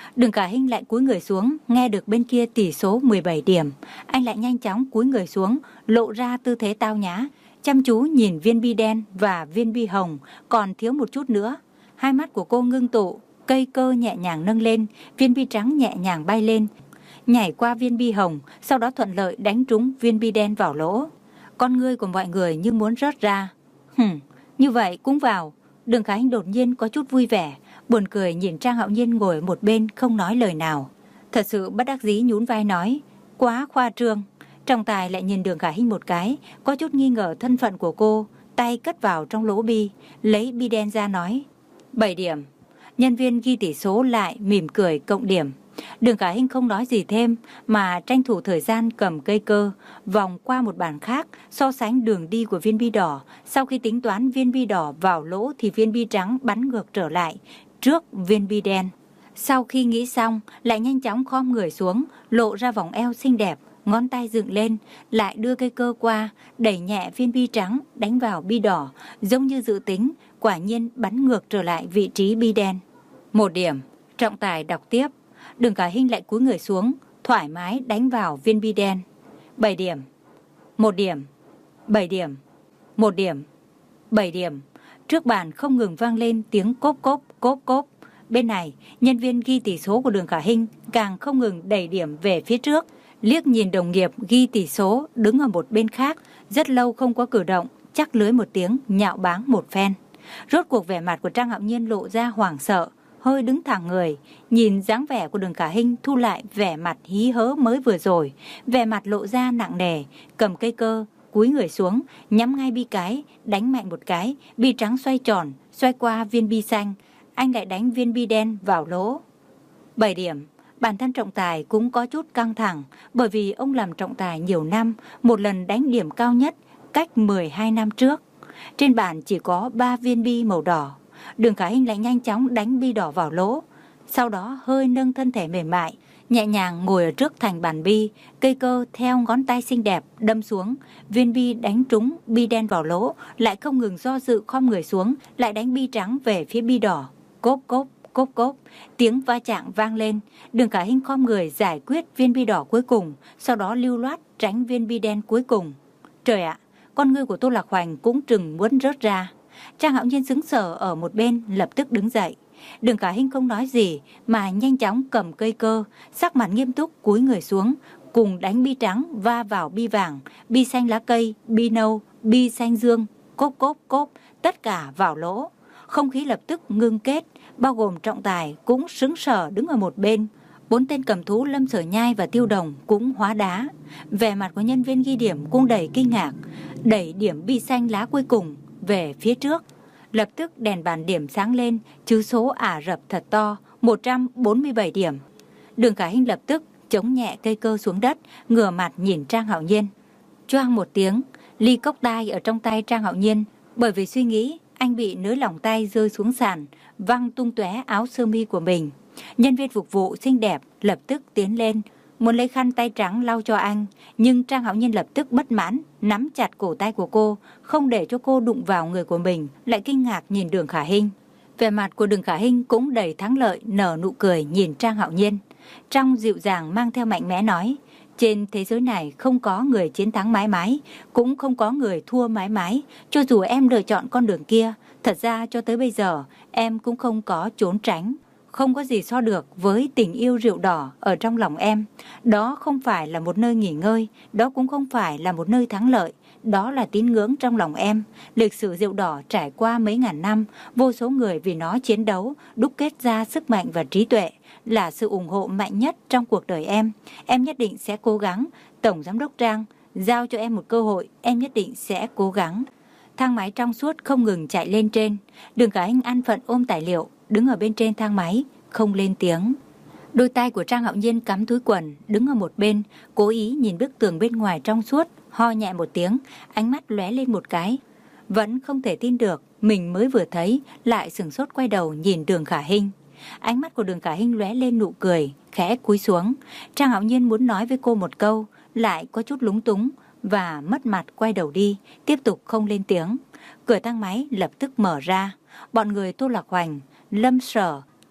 Đường Khả Hinh lại cúi người xuống, nghe được bên kia tỷ số mười bảy điểm. Anh lại nhanh chóng cúi người xuống, lộ ra tư thế tao nhã, chăm chú nhìn viên bi đen và viên bi hồng còn thiếu một chút nữa. Hai mắt của cô ngưng tụ, cây cơ nhẹ nhàng nâng lên, viên bi trắng nhẹ nhàng bay lên, nhảy qua viên bi hồng, sau đó thuận lợi đánh trúng viên bi đen vào lỗ. Con ngươi của mọi người như muốn rớt ra. Hừm, như vậy cũng vào. Đường Khả Hinh đột nhiên có chút vui vẻ, buồn cười nhìn Trang Hạo Nhiên ngồi một bên không nói lời nào. Thật sự bất đắc dĩ nhún vai nói, quá khoa trương. Trọng tài lại nhìn Đường Khả Hinh một cái, có chút nghi ngờ thân phận của cô, tay cất vào trong lỗ bi, lấy bi đen ra nói, bảy điểm. Nhân viên ghi tỷ số lại mỉm cười cộng điểm. Đường Khả Hinh không nói gì thêm mà tranh thủ thời gian cầm cây cơ, vòng qua một bàn khác, so sánh đường đi của viên bi đỏ. Sau khi tính toán viên bi đỏ vào lỗ thì viên bi trắng bắn ngược trở lại trước viên bi đen. Sau khi nghĩ xong, lại nhanh chóng khom người xuống, lộ ra vòng eo xinh đẹp, ngón tay dựng lên, lại đưa cây cơ qua, đẩy nhẹ viên bi trắng đánh vào bi đỏ, giống như dự tính, quả nhiên bắn ngược trở lại vị trí bi đen. Một điểm. Trọng tài đọc tiếp. Đường Khả Hinh lại cúi người xuống, thoải mái đánh vào viên bi đen. Bảy điểm. Một điểm. Bảy điểm. Một điểm. Bảy điểm. Trước bàn không ngừng vang lên tiếng cốp cốp cốp cốp. Bên này, nhân viên ghi tỷ số của Đường Khả Hinh càng không ngừng đẩy điểm về phía trước. Liếc nhìn đồng nghiệp ghi tỷ số đứng ở một bên khác, rất lâu không có cử động, chắc lưới một tiếng nhạo báng một phen. Rốt cuộc vẻ mặt của Trang Hạo Nhiên lộ ra hoảng sợ, hơi đứng thẳng người, nhìn dáng vẻ của Đường Khả Hinh thu lại vẻ mặt hí hớ mới vừa rồi, vẻ mặt lộ ra nặng nề, cầm cây cơ, cúi người xuống, nhắm ngay bi cái, đánh mạnh một cái, bi trắng xoay tròn, xoay qua viên bi xanh, anh lại đánh viên bi đen vào lỗ. Bảy điểm. Bản thân trọng tài cũng có chút căng thẳng, bởi vì ông làm trọng tài nhiều năm, một lần đánh điểm cao nhất cách mười hai năm trước. Trên bàn chỉ có ba viên bi màu đỏ. Đường Khả Hinh lại nhanh chóng đánh bi đỏ vào lỗ, sau đó hơi nâng thân thể mềm mại, nhẹ nhàng ngồi ở trước thành bàn bi, cây cơ theo ngón tay xinh đẹp đâm xuống, viên bi đánh trúng bi đen vào lỗ, lại không ngừng do dự khom người xuống, lại đánh bi trắng về phía bi đỏ. Cốp cốp cốp cốp, tiếng va chạm vang lên. Đường Khả Hinh khom người giải quyết viên bi đỏ cuối cùng, sau đó lưu loát tránh viên bi đen cuối cùng. Trời ạ, con ngươi của Tô Lạc Hoành cũng trừng muốn rớt ra. Trang Hạo Nhiên sững sờ ở một bên, lập tức đứng dậy. Đường Khả Hinh không nói gì mà nhanh chóng cầm cây cơ, sắc mặt nghiêm túc cúi người xuống, cùng đánh bi trắng va vào bi vàng, bi xanh lá cây, bi nâu, bi xanh dương, cốp cốp cốp, tất cả vào lỗ. Không khí lập tức ngưng kết, bao gồm trọng tài cũng sững sờ đứng ở một bên. Bốn tên cầm thú Lâm Sở Nhai và Tiêu Đồng cũng hóa đá. Vẻ mặt của nhân viên ghi điểm cũng đầy kinh ngạc, đẩy điểm bi xanh lá cuối cùng về phía trước. Lập tức đèn bàn điểm sáng lên, chữ số Ả Rập thật to, một trăm bốn mươi bảy điểm. Đường Khả Hinh lập tức chống nhẹ cây cơ xuống đất, ngửa mặt nhìn Trang Hạo Nhiên. Choang một tiếng, ly cốc tai ở trong tay Trang Hạo Nhiên, bởi vì suy nghĩ, anh bị nới lỏng tay rơi xuống sàn, văng tung tóe áo sơ mi của mình. Nhân viên phục vụ xinh đẹp lập tức tiến lên, muốn lấy khăn tay trắng lau cho anh, nhưng Trang Hạo Nhiên lập tức bất mãn, nắm chặt cổ tay của cô, không để cho cô đụng vào người của mình, lại kinh ngạc nhìn Đường Khả Hinh. Vẻ mặt của Đường Khả Hinh cũng đầy thắng lợi, nở nụ cười nhìn Trang Hạo Nhiên. Trong dịu dàng mang theo mạnh mẽ nói, trên thế giới này không có người chiến thắng mãi mãi, cũng không có người thua mãi mãi, cho dù em lựa chọn con đường kia, thật ra cho tới bây giờ em cũng không có trốn tránh. Không có gì so được với tình yêu rượu đỏ ở trong lòng em. Đó không phải là một nơi nghỉ ngơi, đó cũng không phải là một nơi thắng lợi, đó là tín ngưỡng trong lòng em. Lịch sử rượu đỏ trải qua mấy ngàn năm, vô số người vì nó chiến đấu, đúc kết ra sức mạnh và trí tuệ, là sự ủng hộ mạnh nhất trong cuộc đời em. Em nhất định sẽ cố gắng. Tổng Giám đốc Trang, giao cho em một cơ hội, em nhất định sẽ cố gắng. Thang máy trong suốt không ngừng chạy lên trên. Đường Khả Hinh an phận ôm tài liệu, đứng ở bên trên thang máy, không lên tiếng. Đôi tay của Trang Hạo Nhiên cắm túi quần, đứng ở một bên, cố ý nhìn bức tường bên ngoài trong suốt, ho nhẹ một tiếng, ánh mắt lóe lên một cái. Vẫn không thể tin được, mình mới vừa thấy, lại sửng sốt quay đầu nhìn Đường Khả Hinh. Ánh mắt của Đường Khả Hinh lóe lên nụ cười, khẽ cúi xuống. Trang Hạo Nhiên muốn nói với cô một câu, lại có chút lúng túng, và mất mặt quay đầu đi, tiếp tục không lên tiếng. Cửa thang máy lập tức mở ra. Bọn người Tô Lạc Hoành, Lâm Sở,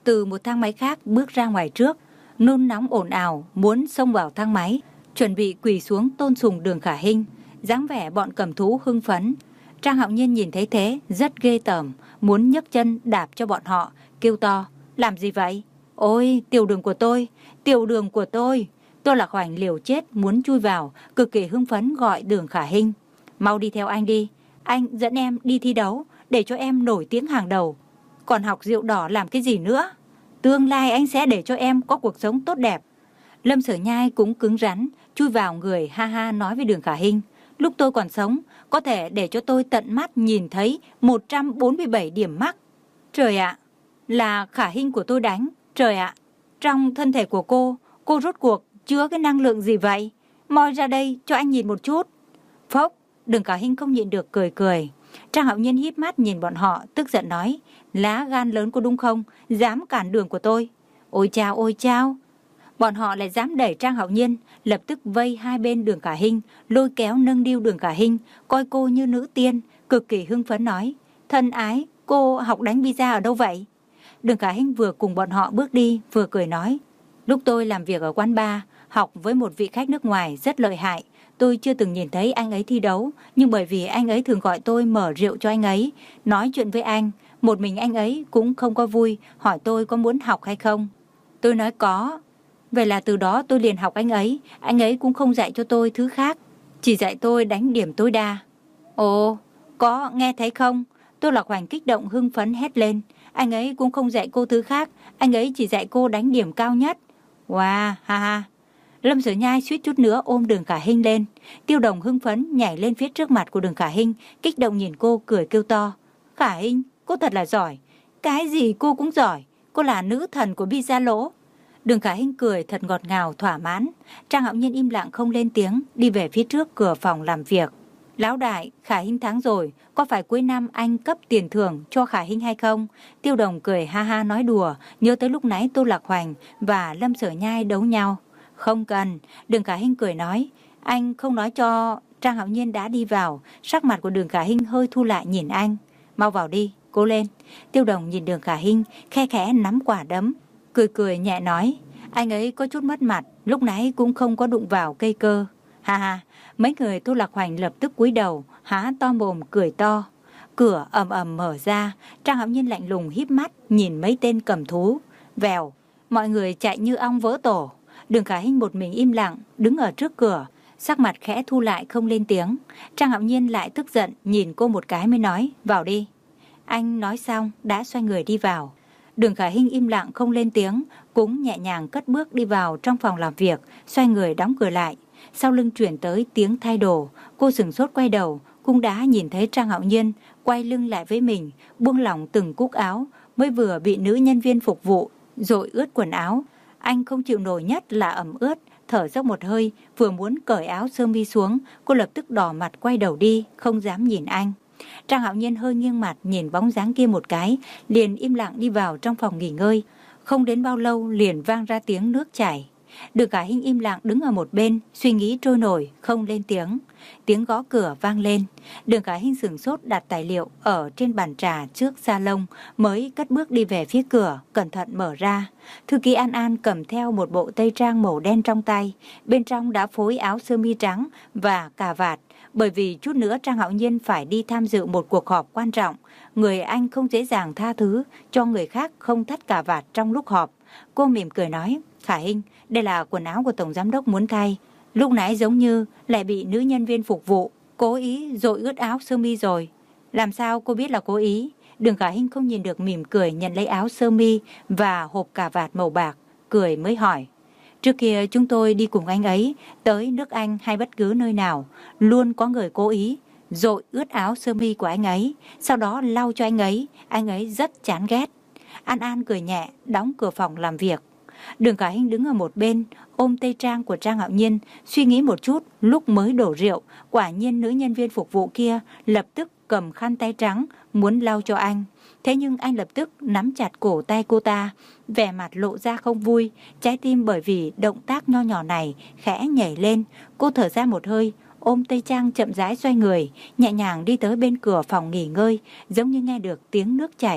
từ một thang máy khác bước ra ngoài trước, nôn nóng ồn ào muốn xông vào thang máy, chuẩn bị quỳ xuống tôn sùng Đường Khả Hinh, dáng vẻ bọn cầm thú hưng phấn. Trang Hạo Nhiên nhìn thấy thế rất ghê tởm, muốn nhấc chân đạp cho bọn họ, kêu to: làm gì vậy? Ôi, tiểu đường của tôi, tiểu đường của tôi. Tô Lạc Hoành liều chết muốn chui vào, cực kỳ hưng phấn gọi Đường Khả Hinh: mau đi theo anh đi, anh dẫn em đi thi đấu, để cho em nổi tiếng hàng đầu. Còn học rượu đỏ làm cái gì nữa? Tương lai anh sẽ để cho em có cuộc sống tốt đẹp. Lâm Sở Nhai cũng cứng rắn, chui vào người ha ha nói với Đường Khả Hinh: lúc tôi còn sống, có thể để cho tôi tận mắt nhìn thấy một trăm bốn mươi bảy điểm mắc. Trời ạ, là Khả Hinh của tôi đánh. Trời ạ, trong thân thể của cô, cô rốt cuộc chứa cái năng lượng gì vậy? Moi ra đây cho anh nhìn một chút. Phốc, Đường Khả Hinh không nhịn được cười cười. Trang Hạo Nhiên híp mắt nhìn bọn họ, tức giận nói: lá gan lớn có đúng không? Dám cản đường của tôi. Ôi chao, ôi chao. Bọn họ lại dám đẩy Trang Hạo Nhiên, lập tức vây hai bên Đường Khả Hinh, lôi kéo nâng niu Đường Khả Hinh, coi cô như nữ tiên, cực kỳ hưng phấn nói: thân ái, cô học đánh pizza ở đâu vậy? Đường Khả Hinh vừa cùng bọn họ bước đi, vừa cười nói: lúc tôi làm việc ở quán bar, học với một vị khách nước ngoài rất lợi hại. Tôi chưa từng nhìn thấy anh ấy thi đấu, nhưng bởi vì anh ấy thường gọi tôi mở rượu cho anh ấy, nói chuyện với anh, một mình anh ấy cũng không có vui, hỏi tôi có muốn học hay không. Tôi nói có. Vậy là từ đó tôi liền học anh ấy, anh ấy cũng không dạy cho tôi thứ khác, chỉ dạy tôi đánh điểm tối đa. Ồ, có nghe thấy không? Tô Lạc Hoành kích động hưng phấn hét lên: anh ấy cũng không dạy cô thứ khác, anh ấy chỉ dạy cô đánh điểm cao nhất. Wow, ha ha. Lâm Sở Nhai suýt chút nữa ôm Đường Khả Hinh lên. Tiêu Đồng hưng phấn nhảy lên phía trước mặt của Đường Khả Hinh, kích động nhìn cô cười kêu to: Khả Hinh, cô thật là giỏi. Cái gì cô cũng giỏi, cô là nữ thần của pizza lỗ. Đường Khả Hinh cười thật ngọt ngào thỏa mãn. Trang Hạo Nhiên im lặng không lên tiếng, đi về phía trước cửa phòng làm việc. Lão đại, Khả Hinh thắng rồi, có phải cuối năm anh cấp tiền thưởng cho Khả Hinh hay không? Tiêu Đồng cười ha ha nói đùa, nhớ tới lúc nãy Tô Lạc Hoành và Lâm Sở Nhai đấu nhau. Không cần. Đường Khả Hinh cười nói: anh không nói cho. Trang Hạo Nhiên đã đi vào, sắc mặt của Đường Khả Hinh hơi thu lại nhìn anh. Mau vào đi, cố lên. Tiêu Đồng nhìn Đường Khả Hinh, khe khẽ nắm quả đấm, cười cười nhẹ nói: anh ấy có chút mất mặt, lúc nãy cũng không có đụng vào cây cơ. Ha ha. Mấy người Tô Lạc Hoành lập tức cúi đầu, há to mồm cười to. Cửa ầm ầm mở ra, Trang Hạo Nhiên lạnh lùng híp mắt nhìn mấy tên cầm thú. Vèo, mọi người chạy như ong vỡ tổ. Đường Khả Hinh một mình im lặng đứng ở trước cửa, sắc mặt khẽ thu lại không lên tiếng. Trang Hạo Nhiên lại tức giận nhìn cô một cái mới nói: vào đi. Anh nói xong đã xoay người đi vào. Đường Khả Hinh im lặng không lên tiếng, cũng nhẹ nhàng cất bước đi vào trong phòng làm việc, xoay người đóng cửa lại. Sau lưng chuyển tới tiếng thay đồ, cô sửng sốt quay đầu, cũng đã nhìn thấy Trang Hạo Nhiên quay lưng lại với mình, buông lỏng từng cúc áo, mới vừa bị nữ nhân viên phục vụ dội ướt quần áo. Anh không chịu nổi nhất là ẩm ướt, thở dốc một hơi, vừa muốn cởi áo sơ mi xuống, cô lập tức đỏ mặt quay đầu đi, không dám nhìn anh. Trang Hạo Nhiên hơi nghiêng mặt nhìn bóng dáng kia một cái, liền im lặng đi vào trong phòng nghỉ ngơi. Không đến bao lâu liền vang ra tiếng nước chảy. Đường Khả Hinh im lặng đứng ở một bên, suy nghĩ trôi nổi, không lên tiếng. Tiếng gõ cửa vang lên. Đường Khả Hinh sửng sốt đặt tài liệu ở trên bàn trà trước salon, mới cất bước đi về phía cửa, cẩn thận mở ra. Thư ký An An cầm theo một bộ tây trang màu đen trong tay, bên trong đã phối áo sơ mi trắng và cà vạt. Bởi vì chút nữa Trang Hạo Nhiên phải đi tham dự một cuộc họp quan trọng, người anh không dễ dàng tha thứ cho người khác không thắt cà vạt trong lúc họp. Cô mỉm cười nói: Khả Hinh, đây là quần áo của Tổng Giám đốc muốn thay. Lúc nãy giống như lại bị nữ nhân viên phục vụ cố ý dội ướt áo sơ mi rồi. Làm sao cô biết là cố ý? Đường Khả Hinh không nhìn được mỉm cười nhận lấy áo sơ mi và hộp cà vạt màu bạc, cười mới hỏi: trước kia chúng tôi đi cùng anh ấy tới nước Anh hay bất cứ nơi nào, luôn có người cố ý dội ướt áo sơ mi của anh ấy, sau đó lau cho anh ấy, anh ấy rất chán ghét. An An cười nhẹ, đóng cửa phòng làm việc. Đường Khả Hinh đứng ở một bên, ôm tây trang của Trang Hạo Nhiên, suy nghĩ một chút, lúc mới đổ rượu, quả nhiên nữ nhân viên phục vụ kia lập tức cầm khăn tay trắng, muốn lau cho anh. Thế nhưng anh lập tức nắm chặt cổ tay cô ta, vẻ mặt lộ ra không vui, trái tim bởi vì động tác nho nhỏ này khẽ nhảy lên. Cô thở ra một hơi, ôm tây trang chậm rãi xoay người, nhẹ nhàng đi tới bên cửa phòng nghỉ ngơi, giống như nghe được tiếng nước chảy.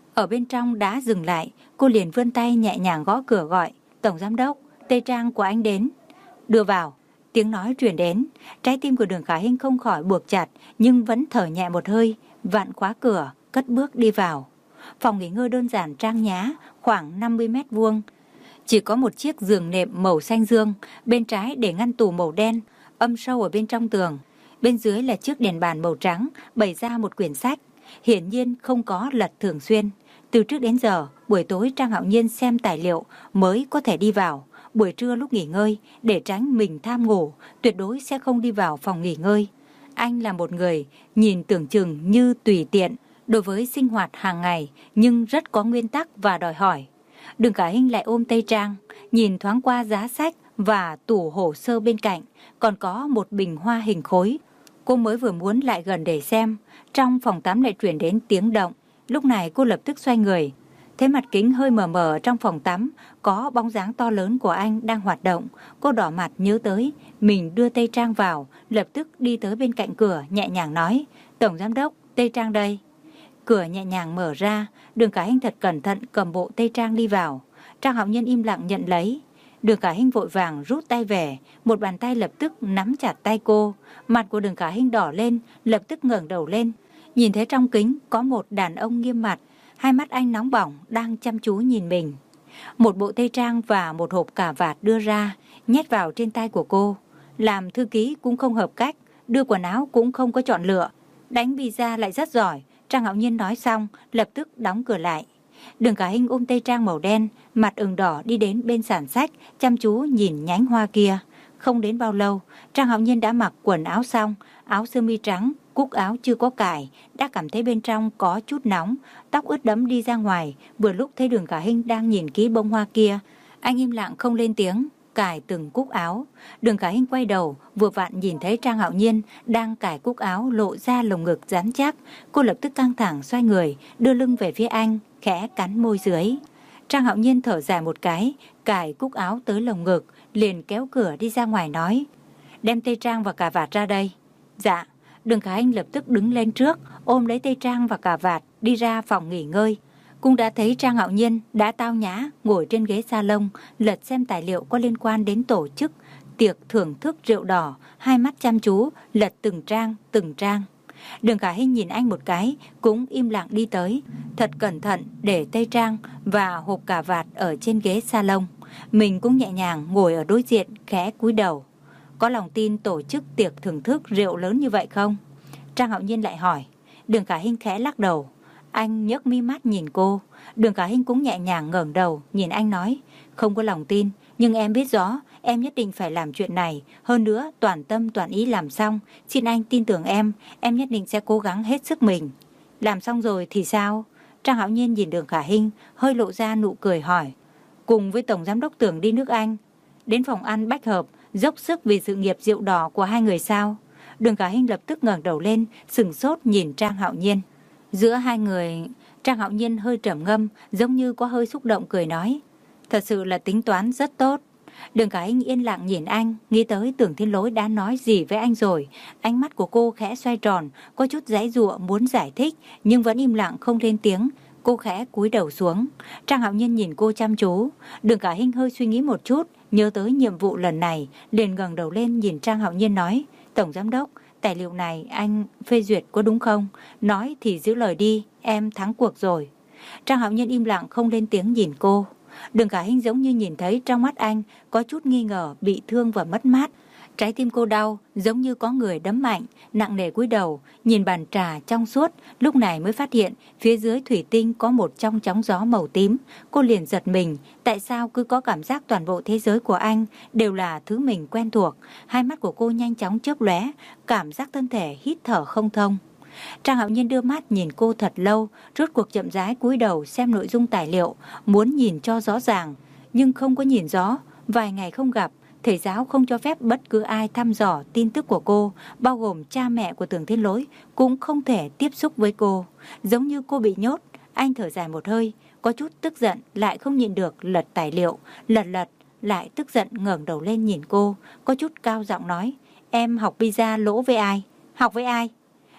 Ở bên trong đã dừng lại, cô liền vươn tay nhẹ nhàng gõ cửa gọi, "Tổng giám đốc, Tây Trang của anh đến." "Đưa vào." Tiếng nói truyền đến, trái tim của Đường Khả Hinh không khỏi buộc chặt, nhưng vẫn thở nhẹ một hơi, vặn khóa cửa, cất bước đi vào. Phòng nghỉ ngơi đơn giản trang nhã, khoảng năm mươi mét vuông. Chỉ có một chiếc giường nệm màu xanh dương, bên trái để ngăn tủ màu đen, âm sâu ở bên trong tường. Bên dưới là chiếc đèn bàn màu trắng, bày ra một quyển sách. Hiển nhiên không có lật thường xuyên. Từ trước đến giờ, buổi tối Trang Hạo Nhiên xem tài liệu mới có thể đi vào. Buổi trưa lúc nghỉ ngơi, để tránh mình tham ngủ, tuyệt đối sẽ không đi vào phòng nghỉ ngơi. Anh là một người nhìn tưởng chừng như tùy tiện đối với sinh hoạt hàng ngày, nhưng rất có nguyên tắc và đòi hỏi. Đường Khả Hinh lại ôm Tây Trang, nhìn thoáng qua giá sách và tủ hồ sơ bên cạnh, còn có một bình hoa hình khối. Cô mới vừa muốn lại gần để xem, trong phòng tắm lại truyền đến tiếng động. Lúc này cô lập tức xoay người, thấy mặt kính hơi mờ mờ trong phòng tắm, có bóng dáng to lớn của anh đang hoạt động. Cô đỏ mặt nhớ tới, mình đưa Tây Trang vào, lập tức đi tới bên cạnh cửa, nhẹ nhàng nói, "Tổng giám đốc, Tây Trang đây." Cửa nhẹ nhàng mở ra, Đường Khả Hinh thật cẩn thận cầm bộ Tây Trang đi vào. Trang Hạo Nhiên im lặng nhận lấy. Đường Khả Hinh vội vàng rút tay về, một bàn tay lập tức nắm chặt tay cô. Mặt của Đường Khả Hinh đỏ lên, lập tức ngẩng đầu lên. Nhìn thấy trong kính có một đàn ông nghiêm mặt, hai mắt anh nóng bỏng đang chăm chú nhìn mình. Một bộ Tây Trang và một hộp cà vạt đưa ra, nhét vào trên tay của cô. Làm thư ký cũng không hợp cách, đưa quần áo cũng không có chọn lựa, đánh pizza lại rất giỏi. Trang Hạo Nhiên nói xong, lập tức đóng cửa lại. Đường Khả Hinh ôm Tây Trang màu đen, mặt ửng đỏ đi đến bên sàn sách, chăm chú nhìn nhánh hoa kia. Không đến bao lâu, Trang Hạo Nhiên đã mặc quần áo xong, áo sơ mi trắng, cúc áo chưa có cài, đã cảm thấy bên trong có chút nóng, tóc ướt đẫm đi ra ngoài. Vừa lúc thấy Đường Khả Hinh đang nhìn kỹ bông hoa kia, anh im lặng không lên tiếng, cài từng cúc áo. Đường Khả Hinh quay đầu, vừa vặn nhìn thấy Trang Hạo Nhiên đang cài cúc áo lộ ra lồng ngực rắn chắc. Cô lập tức căng thẳng xoay người, đưa lưng về phía anh, khẽ cắn môi dưới. Trang Hạo Nhiên thở dài một cái, cài cúc áo tới lồng ngực, liền kéo cửa đi ra ngoài nói, "Đem Tây Trang và cà vạt ra đây." "Dạ." Đường Khả Hinh lập tức đứng lên trước, ôm lấy Tây Trang và cà vạt, đi ra phòng nghỉ ngơi. Cũng đã thấy Trang Hạo Nhiên đã tao nhã ngồi trên ghế salon, lật xem tài liệu có liên quan đến tổ chức tiệc thưởng thức rượu đỏ, hai mắt chăm chú lật từng trang từng trang. Đường Khả Hinh nhìn anh một cái, cũng im lặng đi tới, thật cẩn thận để Tây Trang và hộp cà vạt ở trên ghế salon. Mình cũng nhẹ nhàng ngồi ở đối diện, khẽ cúi đầu. "Có lòng tin tổ chức tiệc thưởng thức rượu lớn như vậy không?" Trang Hạo Nhiên lại hỏi. Đường Khả Hinh khẽ lắc đầu. Anh nhấc mi mắt nhìn cô. Đường Khả Hinh cũng nhẹ nhàng ngẩng đầu nhìn anh nói, "Không có lòng tin, nhưng em biết rõ em nhất định phải làm chuyện này. Hơn nữa toàn tâm toàn ý làm xong. Xin anh tin tưởng em, em nhất định sẽ cố gắng hết sức mình." "Làm xong rồi thì sao?" Trang Hạo Nhiên nhìn Đường Khả Hinh, hơi lộ ra nụ cười hỏi. "Cùng với Tổng Giám đốc Tưởng đi nước Anh, đến phòng ăn Bách Hợp, dốc sức vì sự nghiệp rượu đỏ của hai người sao?" Đường Khả Hinh lập tức ngẩng đầu lên, sừng sốt nhìn Trang Hạo Nhiên. Giữa hai người, Trang Hạo Nhiên hơi trầm ngâm, giống như có hơi xúc động cười nói, "Thật sự là tính toán rất tốt." Đường Khả Hinh yên lặng nhìn anh, nghĩ tới Tưởng Thiên Lỗi đã nói gì với anh rồi. Ánh mắt của cô khẽ xoay tròn, có chút giãy giụa muốn giải thích, nhưng vẫn im lặng không lên tiếng. Cô khẽ cúi đầu xuống. Trang Hạo Nhiên nhìn cô chăm chú. Đường Khả Hinh hơi suy nghĩ một chút, nhớ tới nhiệm vụ lần này, liền ngẩng đầu lên nhìn Trang Hạo Nhiên nói, "Tổng Giám đốc, tài liệu này anh phê duyệt có đúng không? Nói thì giữ lời đi, em thắng cuộc rồi." Trang Hạo Nhiên im lặng không lên tiếng nhìn cô. Đường Khả Hinh giống như nhìn thấy trong mắt anh có chút nghi ngờ, bị thương và mất mát. Trái tim cô đau, giống như có người đấm mạnh, nặng nề cúi đầu, nhìn bàn trà trong suốt, lúc này mới phát hiện phía dưới thủy tinh có một trong chóng gió màu tím. Cô liền giật mình, tại sao cứ có cảm giác toàn bộ thế giới của anh đều là thứ mình quen thuộc. Hai mắt của cô nhanh chóng chớp lóe, cảm giác thân thể hít thở không thông. Trang Hạo Nhiên đưa mắt nhìn cô thật lâu, rốt cuộc chậm rãi cúi đầu xem nội dung tài liệu, muốn nhìn cho rõ ràng, nhưng không có nhìn rõ. Vài ngày không gặp, thầy giáo không cho phép bất cứ ai thăm dò tin tức của cô, bao gồm cha mẹ của Tưởng Thiên Lỗi cũng không thể tiếp xúc với cô, giống như cô bị nhốt. Anh thở dài một hơi, có chút tức giận, lại không nhịn được lật tài liệu, lật lật, lại tức giận ngẩng đầu lên nhìn cô, có chút cao giọng nói, "Em học pizza lỗ với ai? Học với ai?"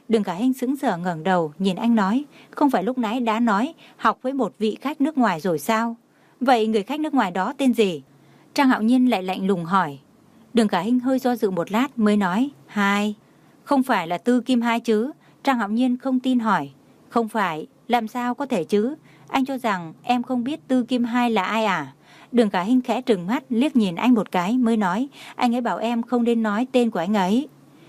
Đường Khả Hinh sững sờ ngẩng đầu nhìn anh nói, không phải lúc nãy đã nói học với một vị khách nước ngoài rồi sao? Vậy người khách nước ngoài đó tên gì? Trang Hạo Nhiên lại lạnh lùng hỏi. Đường Khả Hinh hơi do dự một lát mới nói, Hai. Không phải là Tư Kim Hai chứ? Trang Hạo Nhiên không tin hỏi. Không phải, làm sao có thể chứ? Anh cho rằng em không biết Tư Kim Hai là ai à? Đường Khả Hinh khẽ trừng mắt liếc nhìn anh một cái mới nói, anh ấy bảo em không nên nói tên của anh ấy.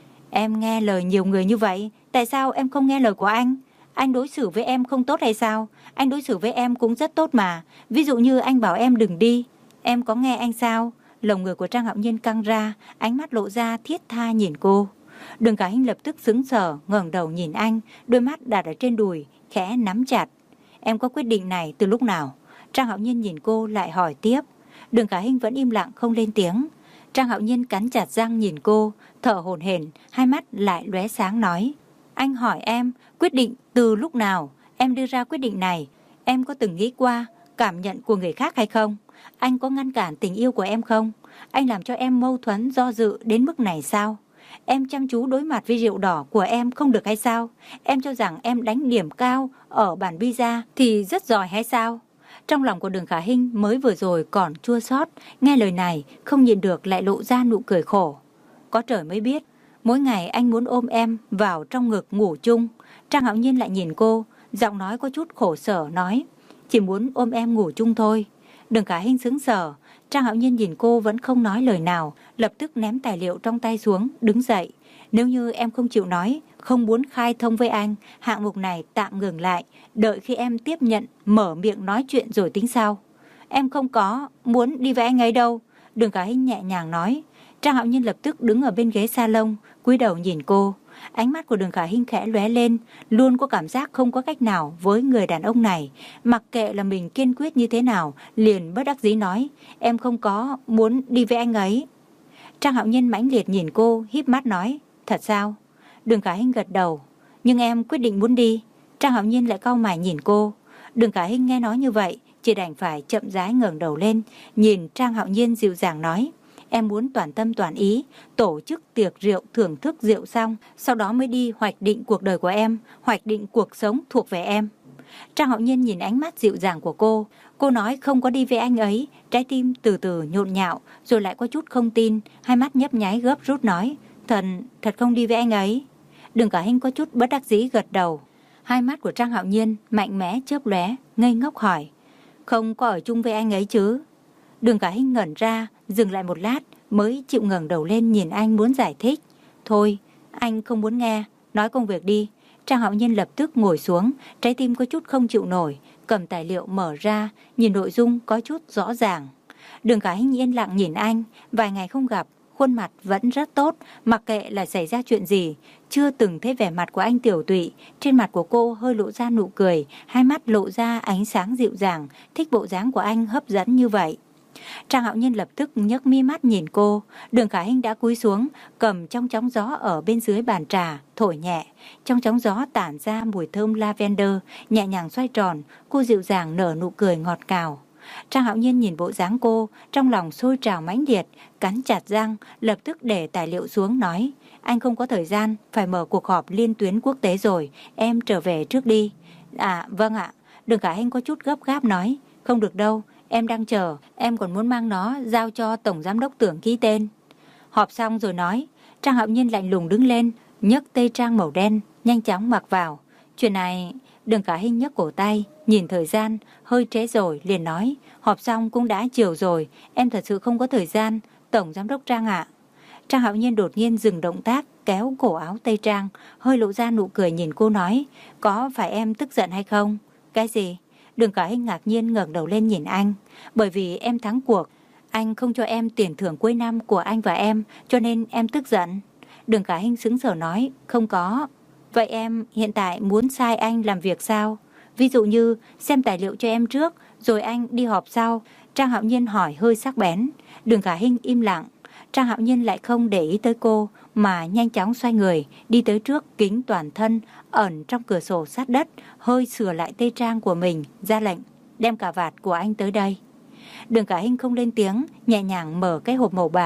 Em nghe lời nhiều người như vậy, tại sao em không nghe lời của anh? Anh đối xử với em không tốt hay sao? Anh đối xử với em cũng rất tốt mà. Ví dụ như anh bảo em đừng đi, em có nghe anh sao? Lồng ngực của Trang Hạo Nhiên căng ra, ánh mắt lộ ra thiết tha nhìn cô. Đường Khả Hinh lập tức sững sờ, ngẩng đầu nhìn anh, đôi mắt đặt ở trên đùi, khẽ nắm chặt. Em có quyết định này từ lúc nào? Trang Hạo Nhiên nhìn cô lại hỏi tiếp. Đường Khả Hinh vẫn im lặng không lên tiếng. Trang Hạo Nhiên cắn chặt răng nhìn cô, thở hổn hển, hai mắt lại lóe sáng nói. Anh hỏi em, quyết định từ lúc nào? Em đưa ra quyết định này, em có từng nghĩ qua cảm nhận của người khác hay không? Anh có ngăn cản tình yêu của em không? Anh làm cho em mâu thuẫn do dự đến mức này sao? Em chăm chú đối mặt với rượu đỏ của em không được hay sao? Em cho rằng em đánh điểm cao ở bản pizza thì rất giỏi hay sao? Trong lòng của Đường Khả Hinh mới vừa rồi còn chua xót, nghe lời này không nhịn được lại lộ ra nụ cười khổ. Có trời mới biết, mỗi ngày anh muốn ôm em vào trong ngực ngủ chung. Trang Hạo Nhiên lại nhìn cô, giọng nói có chút khổ sở nói, chỉ muốn ôm em ngủ chung thôi. Đường Khả Hinh sững sờ, Trang Hạo Nhiên nhìn cô vẫn không nói lời nào, lập tức ném tài liệu trong tay xuống, đứng dậy. Nếu như em không chịu nói, không muốn khai thông với anh, hạng mục này tạm ngừng lại, đợi khi em tiếp nhận, mở miệng nói chuyện rồi tính sau. Em không có muốn đi với anh ấy đâu. Đường Khả Hinh nhẹ nhàng nói. Trang Hạo Nhiên lập tức đứng ở bên ghế salon, cúi đầu nhìn cô. Ánh mắt của Đường Khả Hinh khẽ lóe lên, luôn có cảm giác không có cách nào với người đàn ông này. Mặc kệ là mình kiên quyết như thế nào, liền bất đắc dĩ nói, em không có muốn đi với anh ấy. Trang Hạo Nhiên mãnh liệt nhìn cô, híp mắt nói, thật sao? Đường Khả Hinh gật đầu, nhưng em quyết định muốn đi. Trang Hạo Nhiên lại cau mày nhìn cô. Đường Khả Hinh nghe nói như vậy, chỉ đành phải chậm rãi ngẩng đầu lên, nhìn Trang Hạo Nhiên dịu dàng nói, em muốn toàn tâm toàn ý, tổ chức tiệc rượu thưởng thức rượu xong, sau đó mới đi hoạch định cuộc đời của em, hoạch định cuộc sống thuộc về em. Trang Hạo Nhiên nhìn ánh mắt dịu dàng của cô, cô nói không có đi với anh ấy, trái tim từ từ nhộn nhạo, rồi lại có chút không tin, hai mắt nhấp nháy gấp rút nói, thật, thật không đi với anh ấy. Đường Khả Hinh có chút bất đắc dĩ gật đầu. Hai mắt của Trang Hạo Nhiên mạnh mẽ chớp lóe, ngây ngốc hỏi, không có ở chung với anh ấy chứ? Đường Khả Hinh ngẩn ra, dừng lại một lát, mới chịu ngẩng đầu lên nhìn anh muốn giải thích. Thôi, anh không muốn nghe, nói công việc đi. Trang Hạo Nhiên lập tức ngồi xuống, trái tim có chút không chịu nổi, cầm tài liệu mở ra, nhìn nội dung có chút rõ ràng. Đường Khả Hinh yên lặng nhìn anh, vài ngày không gặp, khuôn mặt vẫn rất tốt, mặc kệ là xảy ra chuyện gì, chưa từng thấy vẻ mặt của anh tiểu tụy, trên mặt của cô hơi lộ ra nụ cười, hai mắt lộ ra ánh sáng dịu dàng, thích bộ dáng của anh hấp dẫn như vậy. Trang Hạo Nhiên lập tức nhấc mi mắt nhìn cô. Đường Khả Hinh đã cúi xuống, cầm trong chóng gió ở bên dưới bàn trà, thổi nhẹ. Trong chóng gió tản ra mùi thơm lavender, nhẹ nhàng xoay tròn, cô dịu dàng nở nụ cười ngọt ngào. Trang Hạo Nhiên nhìn bộ dáng cô, trong lòng sôi trào mãnh liệt, cắn chặt răng, lập tức để tài liệu xuống nói, anh không có thời gian, phải mở cuộc họp liên tuyến quốc tế rồi, em trở về trước đi. À, vâng ạ. Đường Khả Hinh có chút gấp gáp nói, không được đâu, em đang chờ, em còn muốn mang nó giao cho Tổng Giám đốc Tưởng ký tên. Họp xong rồi nói. Trang Hạo Nhiên lạnh lùng đứng lên, nhấc tây trang màu đen, nhanh chóng mặc vào. Chuyện này, Đường Khả Hinh nhấc cổ tay, nhìn thời gian, hơi trễ rồi, liền nói, họp xong cũng đã chiều rồi, em thật sự không có thời gian, Tổng Giám đốc Trang ạ. Trang Hạo Nhiên đột nhiên dừng động tác, kéo cổ áo tây trang, hơi lộ ra nụ cười nhìn cô nói, có phải em tức giận hay không? Cái gì? Đường Khả Hinh ngạc nhiên ngẩng đầu lên nhìn anh, bởi vì em thắng cuộc, anh không cho em tiền thưởng cuối năm của anh và em, cho nên em tức giận. Đường Khả Hinh sững sờ nói, không có. Vậy em hiện tại muốn sai anh làm việc sao? Ví dụ như xem tài liệu cho em trước, rồi anh đi họp sau. Trang Hạo Nhiên hỏi hơi sắc bén. Đường Khả Hinh im lặng. Trang Hạo Nhiên lại không để ý tới cô, mà nhanh chóng xoay người, đi tới trước kính toàn thân, ẩn trong cửa sổ sát đất, hơi sửa lại tây trang của mình, ra lệnh, đem cà vạt của anh tới đây. Đường Khả Hinh không lên tiếng, nhẹ nhàng mở cái hộp màu bạc,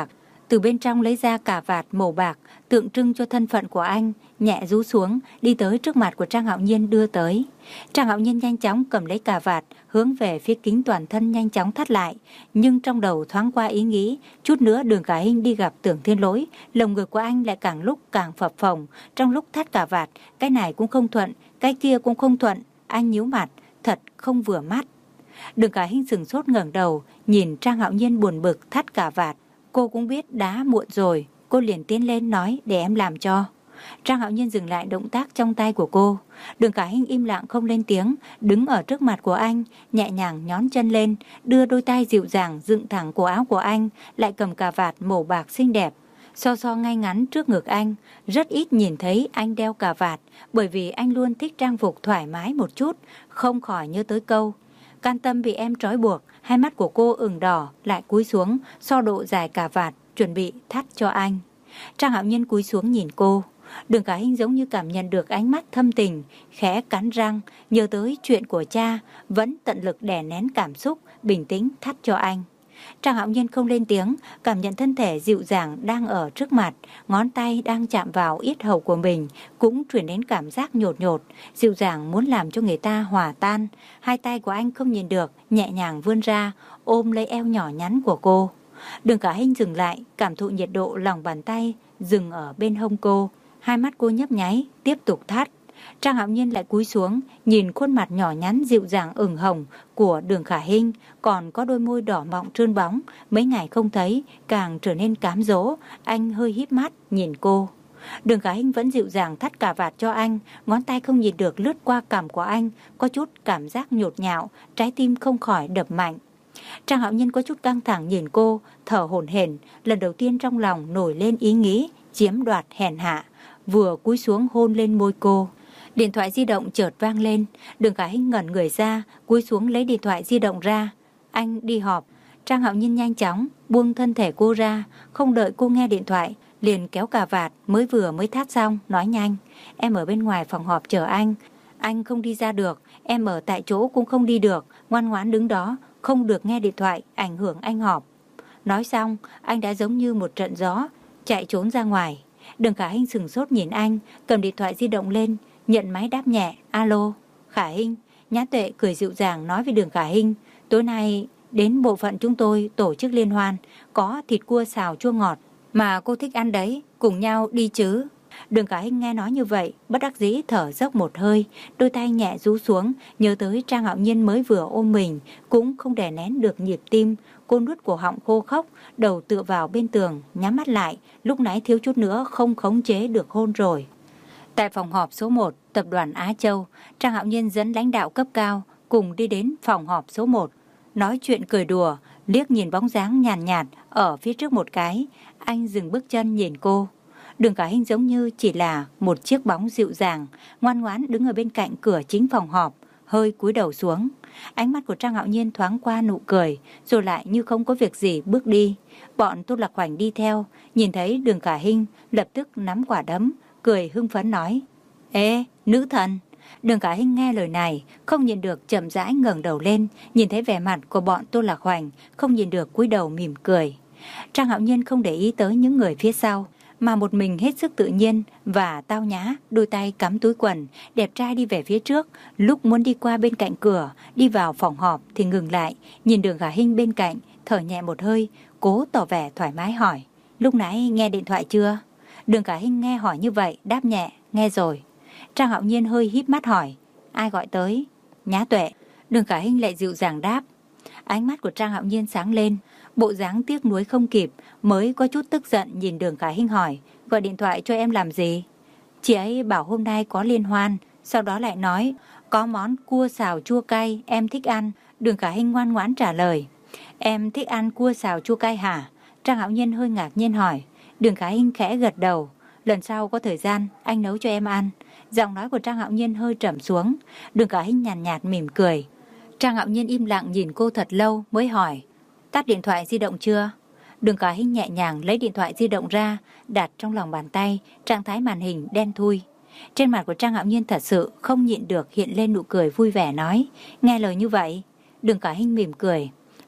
từ bên trong lấy ra cà vạt màu bạc, tượng trưng cho thân phận của anh, nhẹ rũ xuống, đi tới trước mặt của Trang Hạo Nhiên đưa tới. Trang Hạo Nhiên nhanh chóng cầm lấy cà vạt, hướng về phía kính toàn thân nhanh chóng thắt lại, nhưng trong đầu thoáng qua ý nghĩ, chút nữa Đường Khả Hinh đi gặp Tưởng Thiên Lỗi, lồng ngực của anh lại càng lúc càng phập phồng, trong lúc thắt cà vạt, cái này cũng không thuận, cái kia cũng không thuận, anh nhíu mặt, thật không vừa mắt. Đường Khả Hinh sừng sốt ngẩng đầu, nhìn Trang Hạo Nhiên buồn bực thắt cà vạt. Cô cũng biết đã muộn rồi, cô liền tiến lên nói để em làm cho. Trang Hạo Nhiên dừng lại động tác trong tay của cô. Đường Khả Hinh im lặng không lên tiếng, đứng ở trước mặt của anh, nhẹ nhàng nhón chân lên, đưa đôi tay dịu dàng dựng thẳng cổ áo của anh, lại cầm cà vạt màu bạc xinh đẹp, so so ngay ngắn trước ngực anh. Rất ít nhìn thấy anh đeo cà vạt, bởi vì anh luôn thích trang phục thoải mái một chút, không khỏi nhớ tới câu can tâm bị em trói buộc. Hai mắt của cô ửng đỏ, lại cúi xuống, so độ dài cà vạt, chuẩn bị thắt cho anh. Trang Hạo Nhiên cúi xuống nhìn cô. Đường Khả Hinh giống như cảm nhận được ánh mắt thâm tình, khẽ cắn răng, nhớ tới chuyện của cha, vẫn tận lực đè nén cảm xúc, bình tĩnh thắt cho anh. Trang Hạo Nhiên không lên tiếng, cảm nhận thân thể dịu dàng đang ở trước mặt, ngón tay đang chạm vào yết hầu của mình, cũng truyền đến cảm giác nhột nhột, dịu dàng muốn làm cho người ta hòa tan. Hai tay của anh không nhìn được, nhẹ nhàng vươn ra, ôm lấy eo nhỏ nhắn của cô. Đường Khả Hinh dừng lại, cảm thụ nhiệt độ lòng bàn tay dừng ở bên hông cô. Hai mắt cô nhấp nháy, tiếp tục thắt. Trang Hạo Nhiên lại cúi xuống, nhìn khuôn mặt nhỏ nhắn dịu dàng ửng hồng của Đường Khả Hinh, còn có đôi môi đỏ mọng trơn bóng, mấy ngày không thấy, càng trở nên cám dỗ. Anh hơi híp mắt, nhìn cô. Đường Khả Hinh vẫn dịu dàng thắt cà vạt cho anh, ngón tay không nhìn được lướt qua cằm của anh, có chút cảm giác nhột nhạo, trái tim không khỏi đập mạnh. Trang Hạo Nhiên có chút căng thẳng nhìn cô, thở hổn hển, lần đầu tiên trong lòng nổi lên ý nghĩ chiếm đoạt hèn hạ, vừa cúi xuống hôn lên môi cô. Điện thoại di động chợt vang lên, Đường Khả Hinh ngẩn người ra, cúi xuống lấy điện thoại di động ra. Anh đi họp. Trang Hạo Nhiên nhanh chóng buông thân thể cô ra, không đợi cô nghe điện thoại, liền kéo cà vạt mới vừa mới thắt xong, nói nhanh: em ở bên ngoài phòng họp chờ anh, anh không đi ra được, em ở tại chỗ cũng không đi được, ngoan ngoãn đứng đó, không được nghe điện thoại, ảnh hưởng anh họp. Nói xong, anh đã giống như một trận gió, chạy trốn ra ngoài. Đường Khả Hinh sừng sốt nhìn anh, cầm điện thoại di động lên, nhận máy đáp nhẹ: alo, Khả Hinh. Nhã Tuệ cười dịu dàng nói với Đường Khả Hinh: tối nay đến bộ phận chúng tôi tổ chức liên hoan, có thịt cua xào chua ngọt, mà cô thích ăn đấy, cùng nhau đi chứ. Đường Khả Hinh nghe nói như vậy, bất đắc dĩ thở dốc một hơi, đôi tay nhẹ rũ xuống, nhớ tới Trang Hạo Nhiên mới vừa ôm mình, cũng không đè nén được nhịp tim. Cô nuốt cổ họng khô khốc, đầu tựa vào bên tường, nhắm mắt lại, lúc nãy thiếu chút nữa không khống chế được hôn rồi. Tại phòng họp số một, tập đoàn Á Châu, Trang Hạo Nhiên dẫn lãnh đạo cấp cao cùng đi đến phòng họp số một, nói chuyện cười đùa, liếc nhìn bóng dáng nhàn nhạt, nhạt ở phía trước một cái, anh dừng bước chân nhìn cô. Đường Khả Hinh giống như chỉ là một chiếc bóng dịu dàng, ngoan ngoãn đứng ở bên cạnh cửa chính phòng họp, hơi cúi đầu xuống. Ánh mắt của Trang Hạo Nhiên thoáng qua nụ cười, rồi lại như không có việc gì bước đi. Bọn Tô Lạc Hoành đi theo, nhìn thấy Đường Khả Hinh, lập tức nắm quả đấm, cười hưng phấn nói: ê, nữ thần. Đường Khả Hinh nghe lời này, không nhìn được chậm rãi ngẩng đầu lên, nhìn thấy vẻ mặt của bọn Tô Lạc Hoành, không nhìn được cúi đầu mỉm cười. Trang Hạo Nhiên không để ý tới những người phía sau, mà một mình hết sức tự nhiên và tao nhã, đôi tay cắm túi quần, đẹp trai đi về phía trước. Lúc muốn đi qua bên cạnh cửa, đi vào phòng họp thì ngừng lại, nhìn Đường Khả Hinh bên cạnh, thở nhẹ một hơi, cố tỏ vẻ thoải mái hỏi: lúc nãy nghe điện thoại chưa? Đường Khả Hinh nghe hỏi như vậy, đáp nhẹ: nghe rồi. Trang Hạo Nhiên hơi híp mắt hỏi: ai gọi tới? Nhã Tuệ. Đường Khả Hinh lại dịu dàng đáp. Ánh mắt của Trang Hạo Nhiên sáng lên, bộ dáng tiếc nuối không kịp, mới có chút tức giận nhìn Đường Khả Hinh hỏi: gọi điện thoại cho em làm gì? Chị ấy bảo hôm nay có liên hoan, sau đó lại nói có món cua xào chua cay em thích ăn. Đường Khả Hinh ngoan ngoãn trả lời: em thích ăn cua xào chua cay hả? Trang Hạo Nhiên hơi ngạc nhiên hỏi. Đường Khả Hinh khẽ gật đầu: lần sau có thời gian anh nấu cho em ăn. Giọng nói của Trang Hạo Nhiên hơi trầm xuống. Đường Khả Hinh nhàn nhạt, nhạt mỉm cười. Trang Hạo Nhiên im lặng nhìn cô thật lâu mới hỏi: tắt điện thoại di động chưa? Đường Khả Hinh nhẹ nhàng lấy điện thoại di động ra, đặt trong lòng bàn tay, trạng thái màn hình đen thui. Trên mặt của Trang Hạo Nhiên thật sự không nhịn được hiện lên nụ cười vui vẻ nói: nghe lời như vậy. Đường Khả Hinh mỉm cười: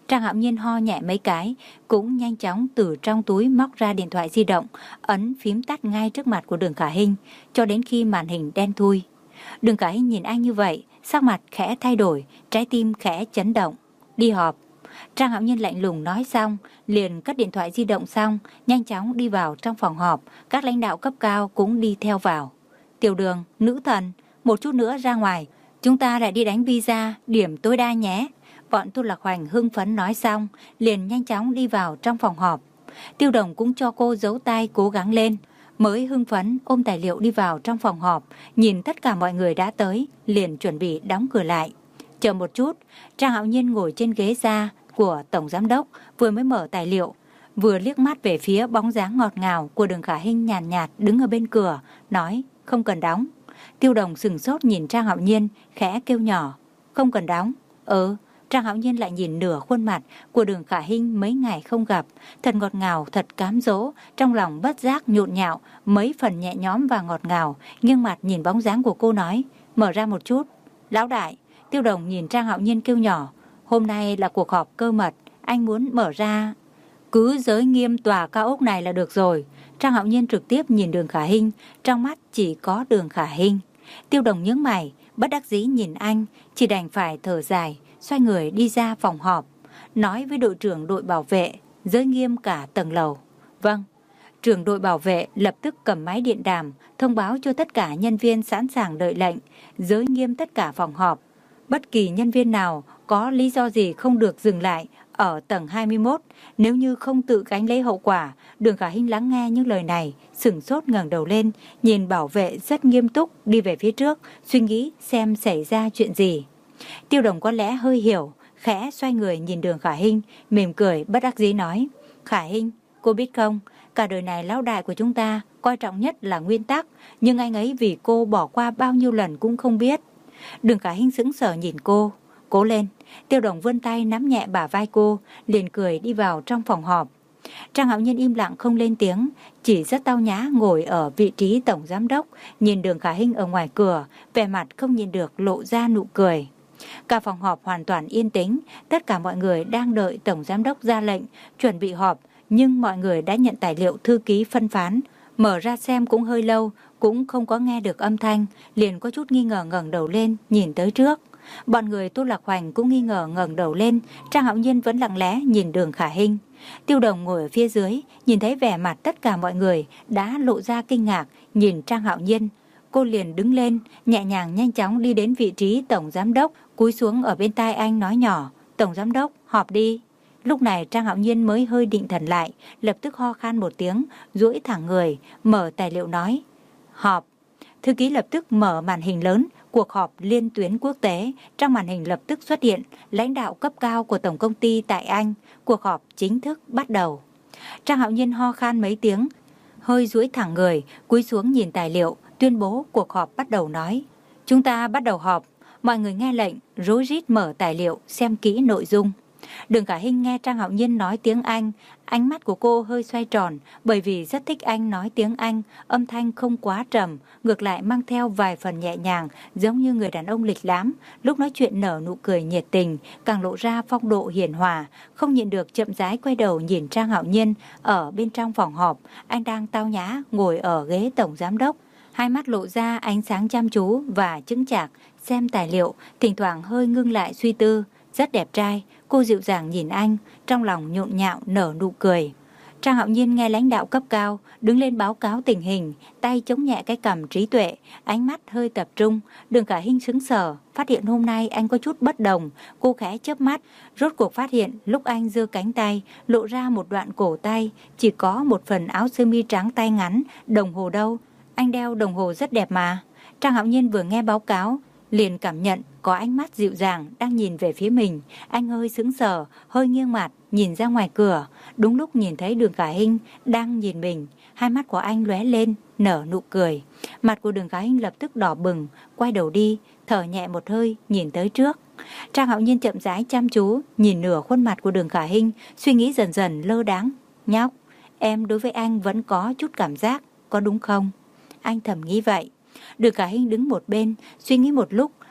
Trang Hạo Nhiên ho nhẹ mấy cái, cũng nhanh chóng từ trong túi móc ra điện thoại di động, ấn phím tắt ngay trước mặt của Đường Khả Hinh, cho đến khi màn hình đen thui. Đường Khả Hinh nhìn anh như vậy, sắc mặt khẽ thay đổi, trái tim khẽ chấn động. Đi họp. Trang Hạo Nhiên lạnh lùng nói xong, liền cất điện thoại di động xong, nhanh chóng đi vào trong phòng họp, các lãnh đạo cấp cao cũng đi theo vào. Tiểu Đường, nữ thần, một chút nữa ra ngoài, chúng ta lại đi đánh pizza, điểm tối đa nhé. Bọn Tu Lạc Hoành hưng phấn nói xong, liền nhanh chóng đi vào trong phòng họp. Tiêu Đồng cũng cho cô giấu tay cố gắng lên, mới hưng phấn ôm tài liệu đi vào trong phòng họp, nhìn tất cả mọi người đã tới, liền chuẩn bị đóng cửa lại. Chờ một chút, Trang Hạo Nhiên ngồi trên ghế da của Tổng Giám đốc, vừa mới mở tài liệu, vừa liếc mắt về phía bóng dáng ngọt ngào của Đường Khả Hinh nhàn nhạt, nhạt đứng ở bên cửa, nói không cần đóng. Tiêu Đồng sừng sốt nhìn Trang Hạo Nhiên, khẽ kêu nhỏ, không cần đóng. Ừ. Trang Hạo Nhiên lại nhìn nửa khuôn mặt của Đường Khả Hinh mấy ngày không gặp, thật ngọt ngào, thật cám dỗ, trong lòng bất giác nhộn nhạo, mấy phần nhẹ nhõm và ngọt ngào, nghiêng mặt nhìn bóng dáng của cô nói, mở ra một chút. Lão đại. Tiêu Đồng nhìn Trang Hạo Nhiên kêu nhỏ, hôm nay là cuộc họp cơ mật, anh muốn mở ra. Cứ giới nghiêm tòa cao ốc này là được rồi. Trang Hạo Nhiên trực tiếp nhìn Đường Khả Hinh, trong mắt chỉ có Đường Khả Hinh. Tiêu Đồng nhướng mày, bất đắc dĩ nhìn anh, chỉ đành phải thở dài, xoay người đi ra phòng họp, nói với đội trưởng đội bảo vệ, giới nghiêm cả tầng lầu. Vâng. Trưởng đội bảo vệ lập tức cầm máy điện đàm, thông báo cho tất cả nhân viên sẵn sàng đợi lệnh, giới nghiêm tất cả phòng họp. Bất kỳ nhân viên nào có lý do gì không được dừng lại ở tầng hai mươi mốt, nếu như không tự gánh lấy hậu quả. Đường Khả Hinh lắng nghe những lời này, sửng sốt ngẩng đầu lên, nhìn bảo vệ rất nghiêm túc đi về phía trước, suy nghĩ xem xảy ra chuyện gì. Tiêu Đồng có lẽ hơi hiểu, khẽ xoay người nhìn Đường Khả Hinh, mỉm cười bất đắc dĩ nói, Khả Hinh, cô biết không, cả đời này lão đại của chúng ta coi trọng nhất là nguyên tắc, nhưng anh ấy vì cô bỏ qua bao nhiêu lần cũng không biết. Đường Khả Hinh sững sờ nhìn cô, cố lên. Tiêu Đồng vươn tay nắm nhẹ bả vai cô, liền cười đi vào trong phòng họp. Trang Hạo Nhiên im lặng không lên tiếng, chỉ rất tao nhã ngồi ở vị trí tổng giám đốc, nhìn Đường Khả Hinh ở ngoài cửa, vẻ mặt không nhìn được lộ ra nụ cười. Cả phòng họp hoàn toàn yên tĩnh, tất cả mọi người đang đợi tổng giám đốc ra lệnh, chuẩn bị họp, nhưng mọi người đã nhận tài liệu thư ký phân phán, mở ra xem cũng hơi lâu, cũng không có nghe được âm thanh, liền có chút nghi ngờ ngẩng đầu lên, nhìn tới trước. Bọn người Tu Lạc Hoành cũng nghi ngờ ngẩng đầu lên, Trang Hạo Nhiên vẫn lặng lẽ nhìn Đường Khả Hinh. Tiêu Đồng ngồi ở phía dưới, nhìn thấy vẻ mặt tất cả mọi người đã lộ ra kinh ngạc, nhìn Trang Hạo Nhiên. Cô liền đứng lên, nhẹ nhàng nhanh chóng đi đến vị trí tổng giám đốc, cúi xuống ở bên tai anh nói nhỏ, tổng giám đốc, họp đi. Lúc này Trang Hạo Nhiên mới hơi định thần lại, lập tức ho khan một tiếng, duỗi thẳng người, mở tài liệu nói, họp. Thư ký lập tức mở màn hình lớn, cuộc họp liên tuyến quốc tế. Trong màn hình lập tức xuất hiện lãnh đạo cấp cao của tổng công ty tại Anh. Cuộc họp chính thức bắt đầu. Trang Hạo Nhiên ho khan mấy tiếng, hơi duỗi thẳng người, cúi xuống nhìn tài liệu, tuyên bố cuộc họp bắt đầu nói. Chúng ta bắt đầu họp. Mọi người nghe lệnh, rối rít mở tài liệu, xem kỹ nội dung. Đường Khả Hinh nghe Trang Hạo Nhiên nói tiếng Anh, ánh mắt của cô hơi xoay tròn, bởi vì rất thích anh nói tiếng Anh, âm thanh không quá trầm, ngược lại mang theo vài phần nhẹ nhàng, giống như người đàn ông lịch lãm, lúc nói chuyện nở nụ cười nhiệt tình, càng lộ ra phong độ hiền hòa, không nhịn được chậm rãi quay đầu nhìn Trang Hạo Nhiên ở bên trong phòng họp, anh đang tao nhã ngồi ở ghế tổng giám đốc, hai mắt lộ ra ánh sáng chăm chú và chững chạc, xem tài liệu, thỉnh thoảng hơi ngưng lại suy tư. Rất đẹp trai, cô dịu dàng nhìn anh, trong lòng nhộn nhạo nở nụ cười. Trang Hạo Nhiên nghe lãnh đạo cấp cao đứng lên báo cáo tình hình, tay chống nhẹ cái cằm trí tuệ, ánh mắt hơi tập trung. Đường Khả Hinh sững sờ, phát hiện hôm nay anh có chút bất đồng, cô khẽ chớp mắt, rốt cuộc phát hiện lúc anh giơ cánh tay, lộ ra một đoạn cổ tay, chỉ có một phần áo sơ mi trắng tay ngắn, đồng hồ đâu? Anh đeo đồng hồ rất đẹp mà. Trang Hạo Nhiên vừa nghe báo cáo, liền cảm nhận có ánh mắt dịu dàng đang nhìn về phía mình. Anh hơi sững sờ, hơi nghiêng mặt, nhìn ra ngoài cửa. Đúng lúc nhìn thấy Đường Khả Hinh đang nhìn mình, hai mắt của anh lóe lên, nở nụ cười. Mặt của Đường Khả Hinh lập tức đỏ bừng, quay đầu đi, thở nhẹ một hơi, nhìn tới trước. Trang Hạo Nhiên chậm rãi chăm chú, nhìn nửa khuôn mặt của Đường Khả Hinh, suy nghĩ dần dần lơ đãng. Nhóc, em đối với anh vẫn có chút cảm giác, có đúng không? Anh thầm nghĩ vậy. Đường Khả Hinh đứng một bên, suy nghĩ một lúc,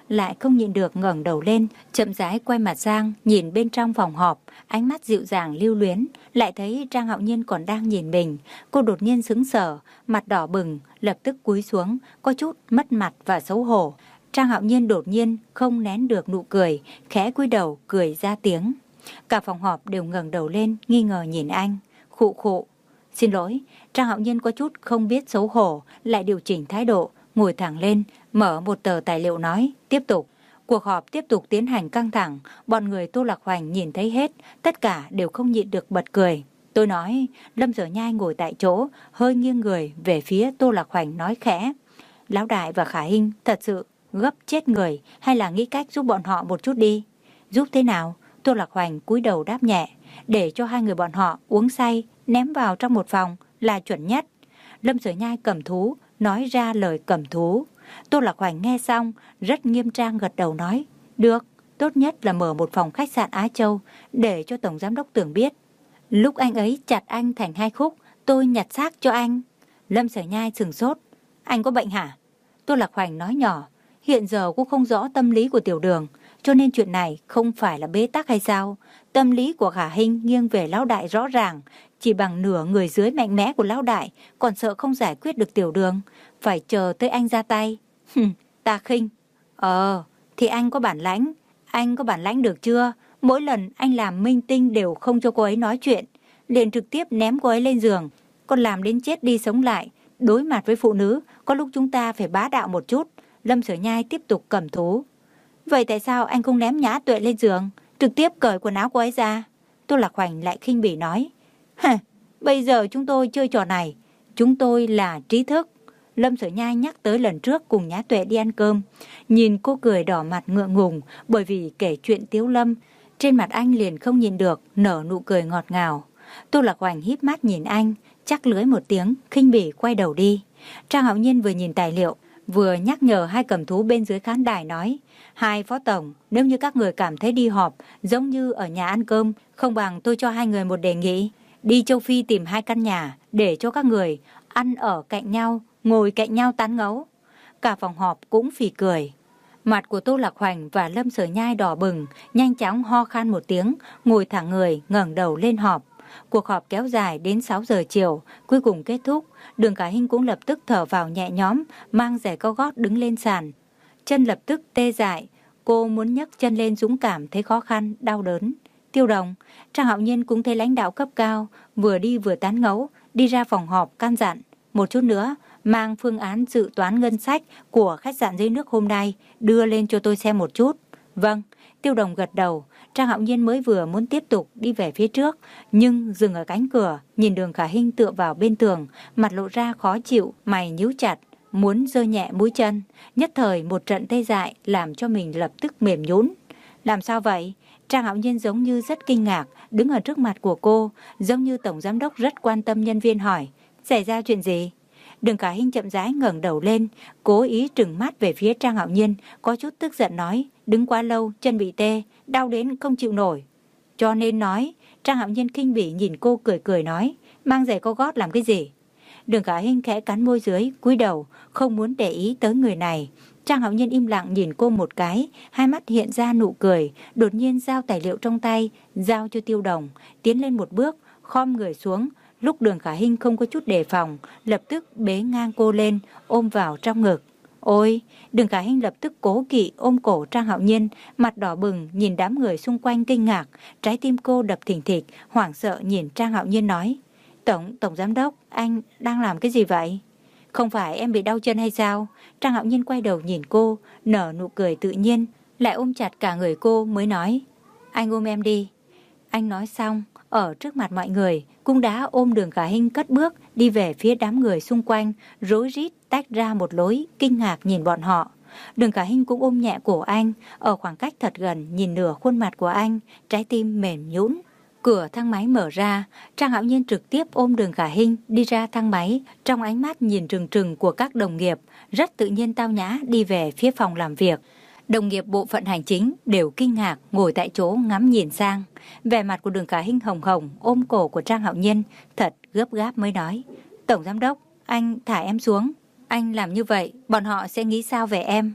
lại không nhịn được ngẩng đầu lên, chậm rãi quay mặt sang, nhìn bên trong phòng họp, ánh mắt dịu dàng lưu luyến, lại thấy Trang Hạo Nhiên còn đang nhìn mình. Cô đột nhiên sững sờ, mặt đỏ bừng, lập tức cúi xuống, có chút mất mặt và xấu hổ. Trang Hạo Nhiên đột nhiên không nén được nụ cười, khẽ cúi đầu cười ra tiếng. Cả phòng họp đều ngẩng đầu lên, nghi ngờ nhìn anh. Khụ khụ. Xin lỗi. Trang Hạo Nhiên có chút không biết xấu hổ, lại điều chỉnh thái độ, ngồi thẳng lên, mở một tờ tài liệu nói, tiếp tục. Cuộc họp tiếp tục tiến hành căng thẳng, bọn người Tô Lạc Hoành nhìn thấy hết, tất cả đều không nhịn được bật cười. Tôi nói, Lâm Sở Nhai ngồi tại chỗ, hơi nghiêng người về phía Tô Lạc Hoành nói khẽ. Lão Đại và Khả Hinh thật sự gấp chết người, hay là nghĩ cách giúp bọn họ một chút đi. Giúp thế nào? Tô Lạc Hoành cúi đầu đáp nhẹ, để cho hai người bọn họ uống say, ném vào trong một phòng là chuẩn nhất. Lâm Sở Nhai cầm thú, nói ra lời cầm thú. Tô Lạc Hoành nghe xong, rất nghiêm trang gật đầu nói, được, tốt nhất là mở một phòng khách sạn Á Châu, để cho Tổng Giám đốc Tưởng biết. Lúc anh ấy chặt anh thành hai khúc, tôi nhặt xác cho anh. Lâm Sở Nhai sừng sốt, anh có bệnh hả? Tô Lạc Hoành nói nhỏ, hiện giờ cô không rõ tâm lý của Tiểu Đường, cho nên chuyện này không phải là bế tắc hay sao? Tâm lý của Khả Hinh nghiêng về Lão Đại rõ ràng, chỉ bằng nửa người dưới mạnh mẽ của Lão Đại, còn sợ không giải quyết được Tiểu Đường, phải chờ tới anh ra tay. Hừm, ta khinh. Ờ, thì anh có bản lãnh, anh có bản lãnh được chưa? Mỗi lần anh làm minh tinh đều không cho cô ấy nói chuyện, liền trực tiếp ném cô ấy lên giường, còn làm đến chết đi sống lại. Đối mặt với phụ nữ, có lúc chúng ta phải bá đạo một chút. Lâm Sở Nhai tiếp tục cầm thú. Vậy tại sao anh không ném Nhã Tuệ lên giường, trực tiếp cởi quần áo cô ấy ra? Tô Lạc Hoành lại khinh bỉ nói. Hả, bây giờ chúng tôi chơi trò này, chúng tôi là trí thức. Lâm Sở Nhai nhắc tới lần trước cùng Nhã Tuệ đi ăn cơm, nhìn cô cười đỏ mặt ngượng ngùng bởi vì kể chuyện Tiếu Lâm, trên mặt anh liền không nhìn được nở nụ cười ngọt ngào. Tô Lạc Hoành híp mắt nhìn anh, chắc lưỡi một tiếng, khinh bỉ quay đầu đi. Trang Hạo Nhiên vừa nhìn tài liệu, vừa nhắc nhở hai cầm thú bên dưới khán đài nói, hai phó tổng, nếu như các người cảm thấy đi họp giống như ở nhà ăn cơm, không bằng tôi cho hai người một đề nghị, đi châu Phi tìm hai căn nhà để cho các người ăn ở cạnh nhau, ngồi cạnh nhau tán ngấu. Cả phòng họp cũng phì cười. Mặt của Tô Lạc Hoành và Lâm Sở Nhai đỏ bừng, nhanh chóng ho khan một tiếng, ngồi thẳng người, ngẩng đầu lên họp. Cuộc họp kéo dài đến sáu giờ chiều, cuối cùng kết thúc. Đường Khả Hinh cũng lập tức thở vào nhẹ nhõm, mang giày cao gót đứng lên sàn. Chân lập tức tê dại, cô muốn nhấc chân lên dũng cảm thấy khó khăn, đau đớn. Tiêu Đồng, Trang Hạo Nhiên cũng thấy lãnh đạo cấp cao, vừa đi vừa tán ngấu, đi ra phòng họp căn dặn. Một chút nữa, mang phương án dự toán ngân sách của khách sạn dưới nước hôm nay, đưa lên cho tôi xem một chút. Vâng, Tiêu Đồng gật đầu. Trang Hạo Nhiên mới vừa muốn tiếp tục đi về phía trước, nhưng dừng ở cánh cửa, nhìn Đường Khả Hinh tựa vào bên tường, mặt lộ ra khó chịu, mày nhíu chặt, muốn giơ nhẹ mũi chân. Nhất thời một trận tê dại làm cho mình lập tức mềm nhũn. Làm sao vậy? Trang Hạo Nhiên giống như rất kinh ngạc, đứng ở trước mặt của cô, giống như Tổng Giám đốc rất quan tâm nhân viên hỏi, xảy ra chuyện gì? Đường Khả Hinh chậm rãi ngẩng đầu lên, cố ý trừng mắt về phía Trang Hạo Nhiên, có chút tức giận nói, đứng quá lâu, chân bị tê, đau đến không chịu nổi. Cho nên nói, Trang Hạo Nhiên khinh bỉ nhìn cô cười cười nói, mang giày cao gót làm cái gì? Đường Khả Hinh khẽ cắn môi dưới, cúi đầu, không muốn để ý tới người này. Trang Hạo Nhiên im lặng nhìn cô một cái, hai mắt hiện ra nụ cười, đột nhiên giao tài liệu trong tay, giao cho Tiêu Đồng, tiến lên một bước, khom người xuống. Lúc Đường Khả Hinh không có chút đề phòng, lập tức bế ngang cô lên, ôm vào trong ngực. Ôi, Đường Khả Hinh lập tức cố kỵ ôm cổ Trang Hạo Nhiên, mặt đỏ bừng nhìn đám người xung quanh kinh ngạc, trái tim cô đập thình thịch, hoảng sợ nhìn Trang Hạo Nhiên nói, Tổng, Tổng Giám đốc, anh đang làm cái gì vậy? Không phải em bị đau chân hay sao? Trang Hạo Nhiên quay đầu nhìn cô, nở nụ cười tự nhiên, lại ôm chặt cả người cô mới nói, anh ôm em đi. Anh nói xong, ở trước mặt mọi người, cũng đã ôm Đường Khả Hinh cất bước đi về phía đám người xung quanh, rối rít tách ra một lối, kinh ngạc nhìn bọn họ. Đường Khả Hinh cũng ôm nhẹ cổ anh, ở khoảng cách thật gần nhìn nửa khuôn mặt của anh, trái tim mềm nhũn. Cửa thang máy mở ra, Trang Hạo Nhiên trực tiếp ôm Đường Khả Hinh đi ra thang máy, trong ánh mắt nhìn trừng trừng của các đồng nghiệp, rất tự nhiên tao nhã đi về phía phòng làm việc. Đồng nghiệp bộ phận hành chính đều kinh ngạc ngồi tại chỗ ngắm nhìn sang. Vẻ mặt của Đường Khả Hinh hồng hồng ôm cổ của Trang Hạo Nhiên, thật gấp gáp mới nói, Tổng Giám đốc, anh thả em xuống. Anh làm như vậy, bọn họ sẽ nghĩ sao về em?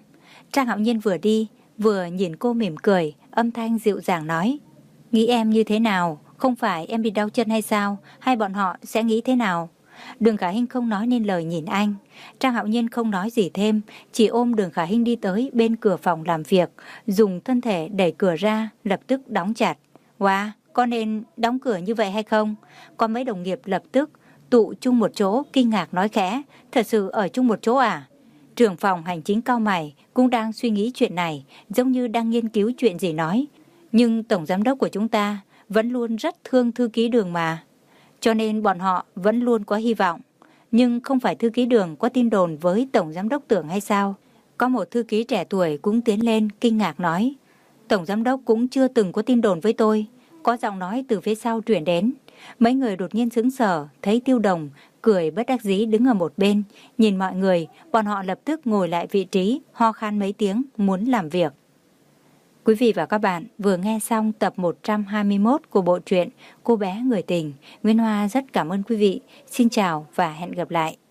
Trang Hạo Nhiên vừa đi, vừa nhìn cô mỉm cười, âm thanh dịu dàng nói: Nghĩ em như thế nào? Không phải em bị đau chân hay sao? Hay bọn họ sẽ nghĩ thế nào? Đường Khả Hinh không nói nên lời nhìn anh. Trang Hạo Nhiên không nói gì thêm, chỉ ôm Đường Khả Hinh đi tới bên cửa phòng làm việc, dùng thân thể đẩy cửa ra, lập tức đóng chặt. Wow, có nên đóng cửa như vậy hay không? Có mấy đồng nghiệp lập tức tụ chung một chỗ, kinh ngạc nói khẽ: Thật sự ở chung một chỗ à? Trưởng phòng hành chính cau mày, cũng đang suy nghĩ chuyện này, giống như đang nghiên cứu chuyện gì nói. Nhưng tổng giám đốc của chúng ta vẫn luôn rất thương thư ký Đường mà, cho nên bọn họ vẫn luôn có hy vọng. Nhưng không phải thư ký Đường có tin đồn với tổng giám đốc Tưởng hay sao? Có một thư ký trẻ tuổi cũng tiến lên kinh ngạc nói: Tổng giám đốc cũng chưa từng có tin đồn với tôi. Có giọng nói từ phía sau truyền đến. Mấy người đột nhiên sững sờ, thấy Tiêu Đồng cười bất đắc dĩ đứng ở một bên, nhìn mọi người, bọn họ lập tức ngồi lại vị trí, ho khan mấy tiếng muốn làm việc. Quý vị và các bạn vừa nghe xong tập một trăm hai mươi mốt của bộ truyện Cô bé người tình. Nguyên Hoa rất cảm ơn quý vị. Xin chào và hẹn gặp lại.